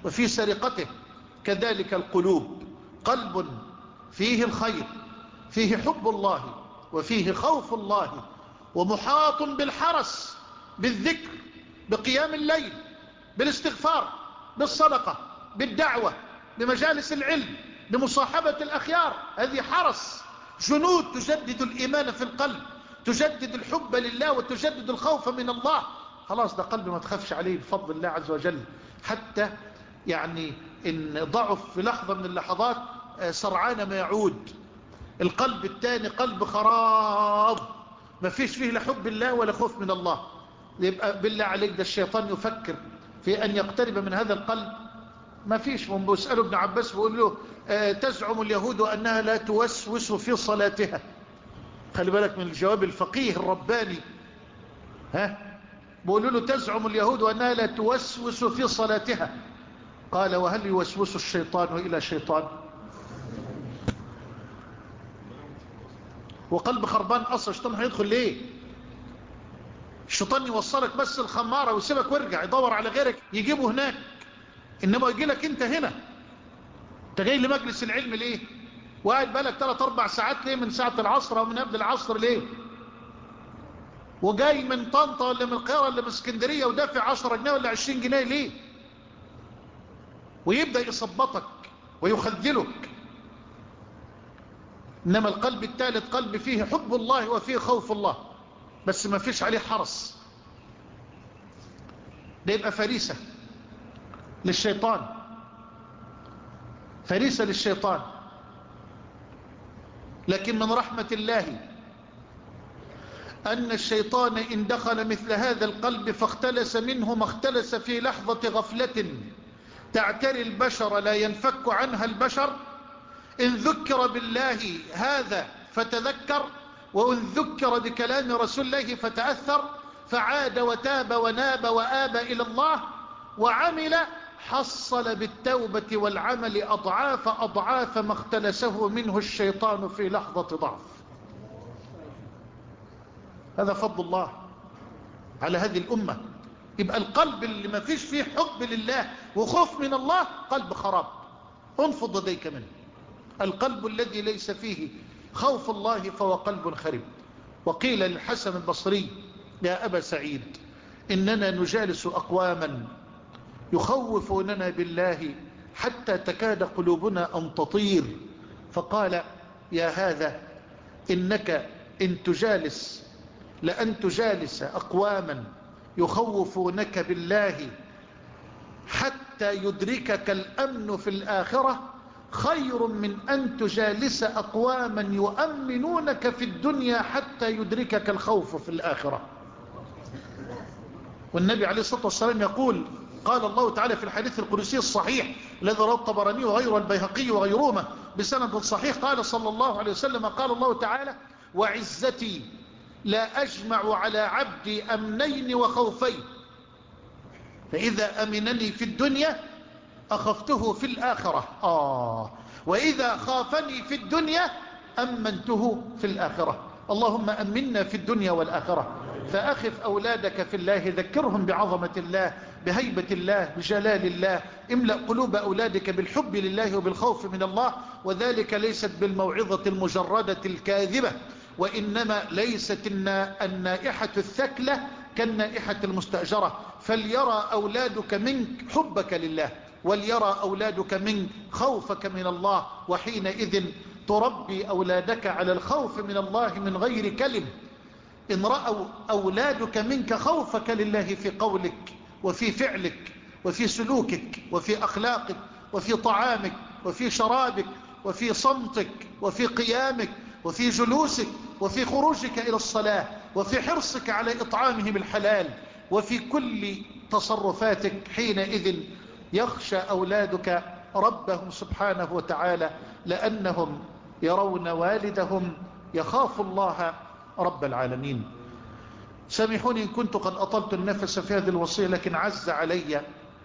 وفي سرقته. كذلك القلوب، قلب فيه الخير، فيه حب الله وفيه خوف الله ومحاط بالحرس، بالذكر، بقيام الليل، بالاستغفار، بالصدقة، بالدعوة، بمجالس العلم، بمصاحبة الأخيار. هذه حرس، جنود تجدد الإيمان في القلب، تجدد الحب لله وتجدد الخوف من الله. خلاص ده قلب ما تخافش عليه بفضل الله عز وجل. حتى يعني إن ضعف في لحظة من اللحظات سرعان ما يعود. القلب الثاني قلب خراب، ما فيش فيه لا حب الله ولا خوف من الله. يبقى بالله عليك ده الشيطان يفكر في أن يقترب من هذا القلب؟ ما فيش. من بيسأله ابن عباس بيقول له آه تزعم اليهود أنها لا توسوس في صلاتها. خلي بالك من الجواب الفقيه الرباني. ها بيقولوا له تزعم اليهود أنها لا توسوس في صلاتها. قال وهل يوسوس الشيطان إلى شيطان؟ وقلب خربان أصلا الشيطان هيدخل ليه؟ الشيطان يوصلك بس الخمارة ويسيبك ويرجع يدور على غيرك يجيبه هناك، إنما يجي لك انت هنا. انت جاي لمجلس العلم ليه؟ وقاعد بالك ثلاث اربع ساعات ليه؟ من ساعة العصر او من قبل العصر ليه؟ وجاي من طنطا ولا من القاهرة ولا من اسكندرية ودافع عشرة جنيه ولا عشرين جنيه ليه؟ ويبدأ يصبطك ويخذلك. إنما القلب الثالث قلب فيه حب الله وفيه خوف الله، بس ما فيش عليه حرس. ده يبقى فريسة للشيطان، فريسة للشيطان. لكن من رحمة الله أن الشيطان إن دخل مثل هذا القلب فاختلس منه ما اختلس في لحظة غفلة تعتري البشر لا ينفك عنها البشر. إن ذكر بالله هذا فتذكر، وإن ذكر بكلام رسول الله فتأثر، فعاد وتاب وناب وآب إلى الله وعمل، حصل بالتوبة والعمل أضعاف أضعاف ما اختلسه منه الشيطان في لحظة ضعف. هذا فضل الله على هذه الأمة. يبقى القلب اللي ما فيش فيه حب لله وخوف من الله قلب خراب، انفض يديك منه. القلب الذي ليس فيه خوف الله فهو قلب خرب. وقيل للحسن البصري يا أبا سعيد إننا نجالس أقواما يخوفوننا بالله حتى تكاد قلوبنا أن تطير. فقال يا هذا إنك إن تجالس لأن تجالس أقواما يخوفونك بالله حتى يدركك الأمن في الآخرة خير من أن تجالس أقواما يؤمنونك في الدنيا حتى يدركك الخوف في الآخرة. والنبي عليه الصلاة والسلام يقول قال الله تعالى في الحديث القدسي الصحيح الذي رواه الطبراني وغيره البيهقي وغيرهما بسند صحيح قال صلى الله عليه وسلم قال الله تعالى وعزتي لا أجمع على عبدي أمنين وخوفين، فإذا أمنني في الدنيا أخفته في الآخرة آه وإذا خافني في الدنيا أمنته في الآخرة. اللهم أمنا في الدنيا والآخرة. فأخف أولادك في الله، ذكرهم بعظمة الله، بهيبة الله، بجلال الله. املأ قلوب أولادك بالحب لله وبالخوف من الله. وذلك ليست بالموعظة المجردة الكاذبة، وإنما ليست النائحة الثكلة كالنائحة المستأجرة. فليرى أولادك منك حبك لله، وليرى أولادك منك خوفك من الله، وحينئذ تربي أولادك على الخوف من الله من غير كلم. إن رأوا أولادك منك خوفك لله في قولك وفي فعلك وفي سلوكك وفي أخلاقك وفي طعامك وفي شرابك وفي صمتك وفي قيامك وفي جلوسك وفي خروجك إلى الصلاة وفي حرصك على إطعامهم الحلال وفي كل تصرفاتك، حينئذ يخشى أولادك ربهم سبحانه وتعالى لأنهم يرون والدهم يخاف الله رب العالمين. سامحوني إن كنت قد أطلت النفس في هذه الوصية، لكن عز علي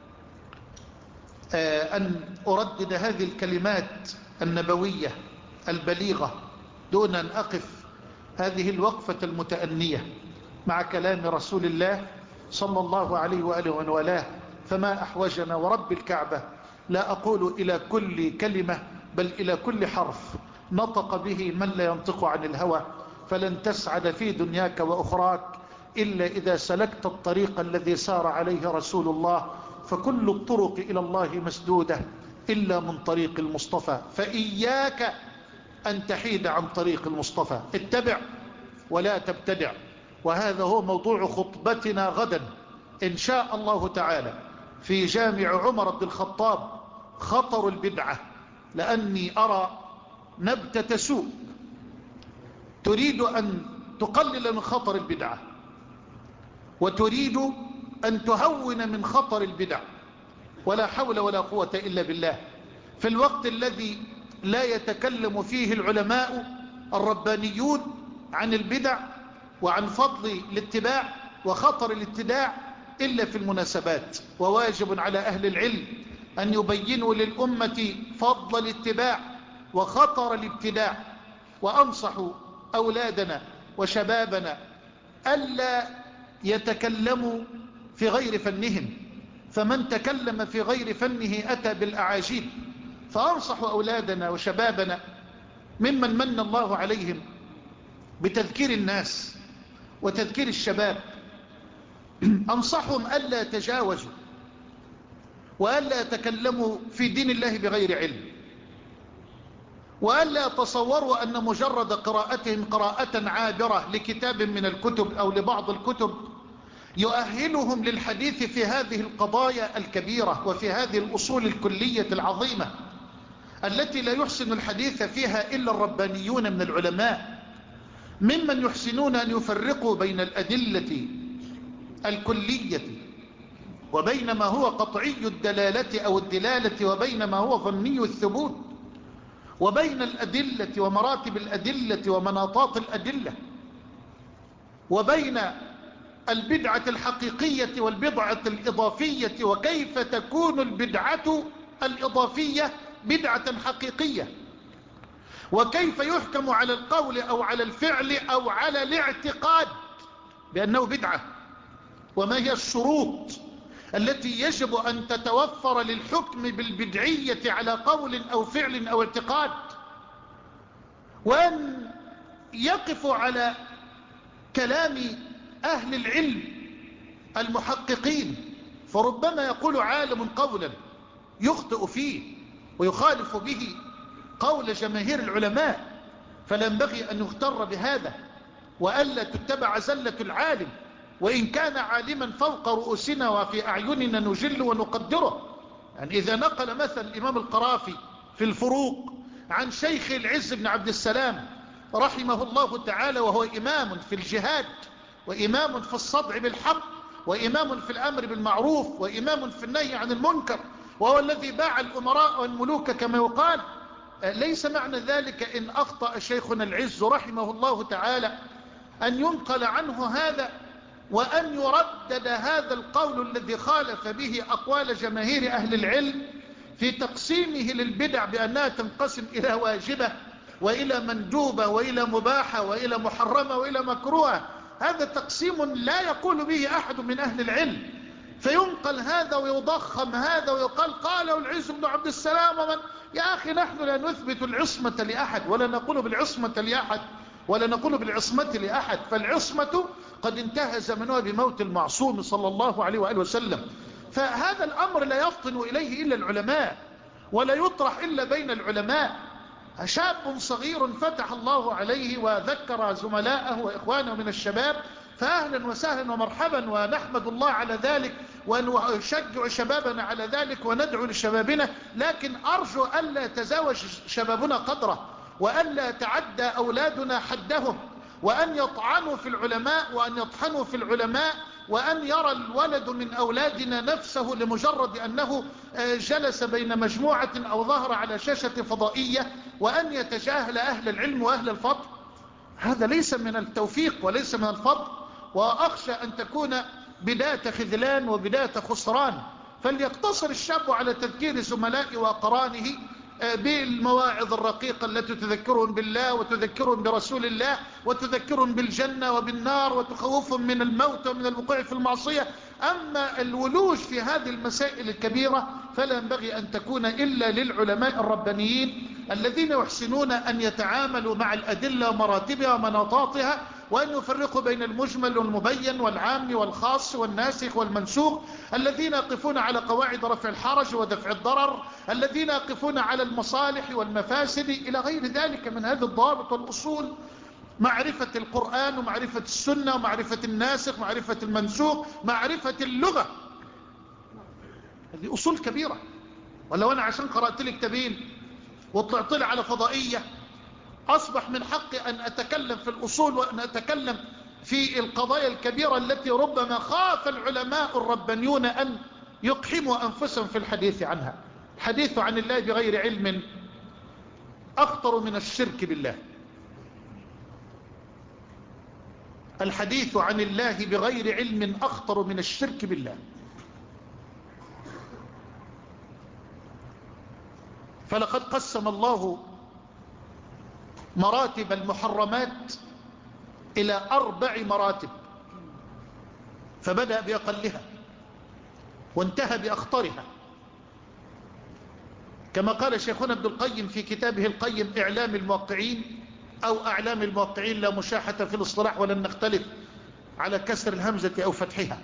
أن أردد هذه الكلمات النبوية البليغة دون أن أقف هذه الوقفة المتأنية مع كلام رسول الله صلى الله عليه وآله وآله فما أحوجنا ورب الكعبة لا أقول إلى كل كلمة بل إلى كل حرف نطق به من لا ينطق عن الهوى، فلن تسعد في دنياك وأخراك إلا إذا سلكت الطريق الذي سار عليه رسول الله، فكل الطرق إلى الله مسدودة إلا من طريق المصطفى، فإياك أن تحيد عن طريق المصطفى، اتبع ولا تبتدع. وهذا هو موضوع خطبتنا غدا إن شاء الله تعالى في جامع عمر بن الخطاب، خطر البدعة، لأني أرى نبتة سوء تريد أن تقلل من خطر البدعة وتريد أن تهون من خطر البدع، ولا حول ولا قوة إلا بالله، في الوقت الذي لا يتكلم فيه العلماء الربانيون عن البدع وعن فضل الاتباع وخطر الاتباع إلا في المناسبات. وواجب على أهل العلم أن يبينوا للأمة فضل الاتباع وخطر الابتداع، وأنصحوا أولادنا وشبابنا ألا يتكلموا في غير فنهم، فمن تكلم في غير فنه أتى بالأعاجيب. فأنصح أولادنا وشبابنا ممن من الله عليهم بتذكير الناس وتذكير الشباب، أنصحهم ألا يتجاوزوا وألا يتكلموا في دين الله بغير علم، وألا يتصوروا أن مجرد قراءتهم قراءة عابرة لكتاب من الكتب أو لبعض الكتب يؤهلهم للحديث في هذه القضايا الكبيرة وفي هذه الأصول الكلية العظيمة التي لا يحسن الحديث فيها إلا الربانيون من العلماء، ممن يحسنون أن يفرقوا بين الأدلة الكلية وبين ما هو قطعي الدلالة أو الدلالة وبين ما هو ظني الثبوت، وبين الأدلة ومراتب الأدلة ومناطات الأدلة، وبين البدعة الحقيقية والبدعة الإضافية، وكيف تكون البدعة الإضافية بدعة حقيقية، وكيف يحكم على القول أو على الفعل أو على الاعتقاد بأنه بدعة، وما هي الشروط التي يجب أن تتوفر للحكم بالبدعية على قول أو فعل أو اعتقاد، وأن يقف على كلام أهل العلم المحققين، فربما يقول عالم قولا يخطئ فيه ويخالف به قول جماهير العلماء، فلا ينبغي أن يغتر بهذا وألا تتبع زلة العالم وإن كان عالما فوق رؤوسنا وفي أعيننا نجل ونقدره. يعني إذا نقل مثل الإمام القرافي في الفروق عن شيخ العز بن عبد السلام رحمه الله تعالى، وهو إمام في الجهاد وإمام في الصدع بالحق وإمام في الأمر بالمعروف وإمام في النهي عن المنكر، وهو الذي باع الأمراء والملوك كما يقال، ليس معنى ذلك إن أخطأ شيخنا العز رحمه الله تعالى أن ينقل عنه هذا وأن يردد هذا القول الذي خالف به أقوال جماهير أهل العلم في تقسيمه للبدع بأنها تنقسم إلى واجبة وإلى مندوبة وإلى مباحة وإلى محرمة وإلى مكروهة. هذا تقسيم لا يقول به أحد من أهل العلم، فينقل هذا ويضخم هذا ويقال قاله العز بن عبد السلام ومن. يا أخي نحن لا نثبت العصمة لأحد ولا نقول بالعصمة لأحد ولا نقول بالعصمة لأحد، فالعصمة قد انتهى زمنها بموت المعصوم صلى الله عليه وآله وسلم. فهذا الأمر لا يفطن إليه إلا العلماء ولا يطرح إلا بين العلماء. شاب صغير فتح الله عليه وذكر زملاءه وإخوانه من الشباب، فأهلا وسهلا ومرحبا، ونحمد الله على ذلك ونشجع شبابنا على ذلك وندعو لشبابنا، لكن أرجو ألا يتزاوج شبابنا قدره وألا يتعدى أولادنا حدهم، وأن يطعنوا في العلماء وأن يطحنوا في العلماء، وأن يرى الولد من أولادنا نفسه لمجرد أنه جلس بين مجموعة أو ظهر على شاشة فضائية وأن يتجاهل أهل العلم وأهل الفضل. هذا ليس من التوفيق وليس من الفضل، وأخشى أن تكون بداية خذلان وبداية خسران. فليقتصر الشاب على تذكير زملائه وأقرانه بالمواعظ الرقيقة التي تذكرهم بالله وتذكرهم برسول الله وتذكرهم بالجنة وبالنار وتخوفهم من الموت ومن الوقوع في المعصية. أما الولوج في هذه المسائل الكبيرة فلا ينبغي أن تكون إلا للعلماء الربانيين الذين يحسنون أن يتعاملوا مع الأدلة ومراتبها ومناطاتها، وأن يفرقوا بين المجمل والمبين والعام والخاص والناسخ والمنسوخ، الذين يقفون على قواعد رفع الحرج ودفع الضرر، الذين يقفون على المصالح والمفاسد إلى غير ذلك من هذه الضوابط والأصول. معرفة القرآن ومعرفة السنة ومعرفة الناسخ ومعرفة المنسوخ، معرفة اللغة، هذه أصول كبيرة. ولو أنا عشان قرأت لي كتابين وطلعت لي على فضائية أصبح من حقي أن أتكلم في الأصول وأن أتكلم في القضايا الكبيرة التي ربما خاف العلماء الربانيون أن يقحموا أنفسهم في الحديث عنها. الحديث عن الله بغير علم أخطر من الشرك بالله. الحديث عن الله بغير علم أخطر من الشرك بالله. فلقد قسم الله مراتب المحرمات إلى أربع مراتب، فبدأ بأقلها وانتهى بأخطرها، كما قال شيخنا ابن القيم في كتابه القيم إعلام الموقعين أو أعلام الموقعين، لا مشاحة في الاصطلاح ولن نختلف على كسر الهمزة أو فتحها.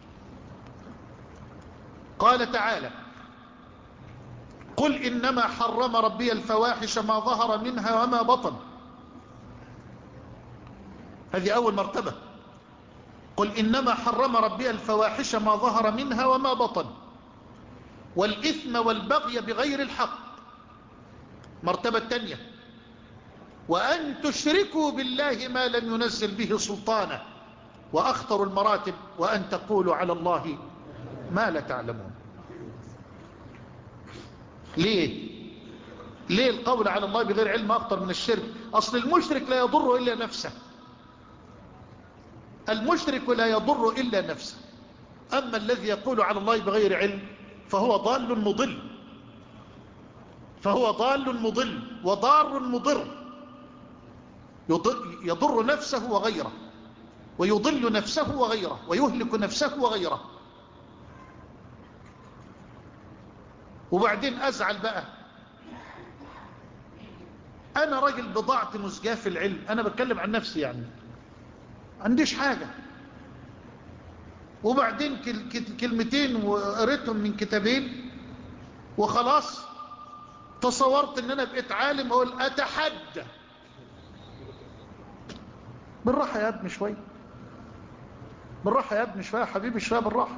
قال تعالى: قل إنما حرم ربي الفواحش ما ظهر منها وما بطن. هذه أول مرتبة. قل إنما حرم ربي الفواحش ما ظهر منها وما بطن والإثم والبغي بغير الحق. مرتبة تانية: وأن تشركوا بالله ما لم ينزل به سلطانا. وأخطر المراتب: وأن تقولوا على الله ما لا تعلمون. ليه؟ ليه القول على الله بغير علم أخطر من الشرك؟ أصل المشرك لا يضر إلا نفسه، المشرك لا يضر إلا نفسه. أما الذي يقول على الله بغير علم فهو ضال مضل، فهو ضال مضل وضار مضر، يضر نفسه وغيره ويضل نفسه وغيره ويهلك نفسه وغيره. وبعدين أزعل بقى، أنا راجل بضاعة مزجاة في العلم، أنا بتكلم عن نفسي يعني عنديش حاجة، وبعدين كلمتين وقريتهم من كتابين وخلاص تصورت ان انا بقيت عالم اقول اتحدى. بالراحة يا ابني شوي، بالراحة يا ابني شوية يا حبيبي، شوية بالراحة.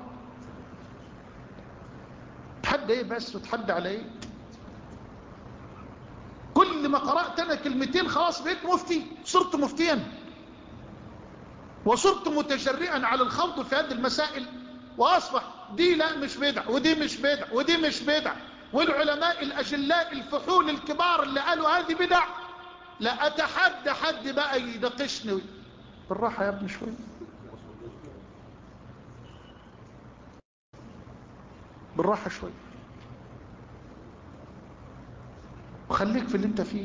تحدى ايه بس؟ وتحدى على ايه؟ كل ما قرأت انا كلمتين خلاص بقيت مفتي، صرت مفتيا وصرت متجرئا على الخوض في هذه المسائل، واصبح دي لا مش بدع ودي مش بدع ودي مش بدع، والعلماء الاجلاء الفحول الكبار اللي قالوا هذه بدع لا اتحدى حد بقى يناقشني. بالراحة يا ابني شوي، بالراحة شوي، وخليك في اللي انت فيه،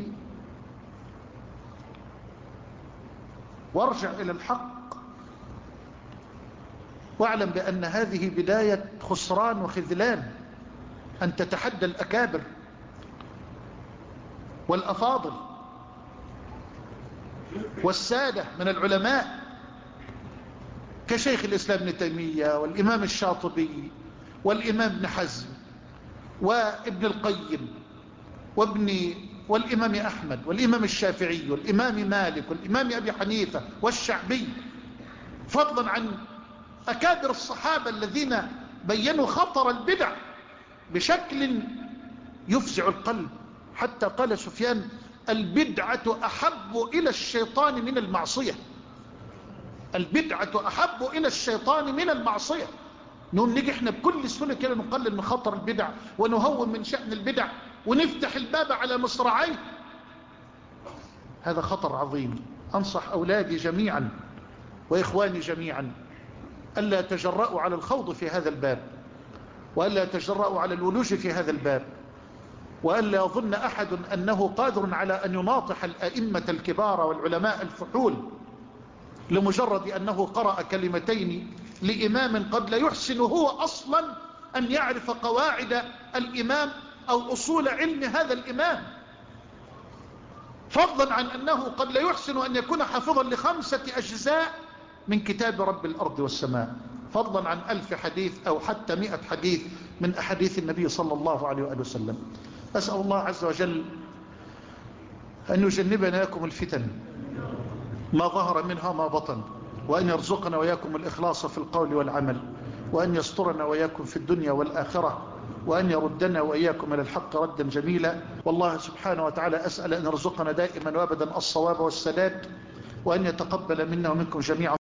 وارجع الى الحق، واعلم بان هذه بداية خسران وخذلان، ان تتحدى الاكابر والافاضل والسادة من العلماء كشيخ الاسلام ابن تيمية والامام الشاطبي والامام ابن حزم وابن القيم وابن والامام احمد والامام الشافعي والامام مالك والامام ابي حنيفة والشعبي، فضلا عن اكابر الصحابة الذين بينوا خطر البدع بشكل يفزع القلب. حتى قال سفيان: البدعة احب الى الشيطان من المعصية. البدعة احب الى الشيطان من المعصية. نقوم نيجي احنا بكل سهولة كده نقلل من خطر البدع ونهون من شأن البدع ونفتح الباب على مصراعيه. هذا خطر عظيم. انصح اولادي جميعا واخواني جميعا الا يتجرؤوا على الخوض في هذا الباب، والا يتجرؤوا على الولوج في هذا الباب، وألا يظن أحد أنه قادر على أن يناطح الأئمة الكبار والعلماء الفحول لمجرد أنه قرأ كلمتين لإمام قد لا يحسن هو أصلا أن يعرف قواعد الإمام أو أصول علم هذا الإمام، فضلا عن أنه قد لا يحسن أن يكون حافظا لخمسة أجزاء من كتاب رب الأرض والسماء، فضلا عن ألف حديث أو حتى مئة حديث من أحاديث النبي صلى الله عليه وآله وسلم. أسأل الله عز وجل أن يجنبنا لكم الفتن ما ظهر منها ما بطن، وأن يرزقنا وإياكم الإخلاص في القول والعمل، وأن يسترنا وإياكم في الدنيا والآخرة، وأن يردنا وإياكم إلى الحق ردا جميلا. والله سبحانه وتعالى أسأل أن يرزقنا دائما وابدا الصواب والسداد، وأن يتقبل منا ومنكم جميعا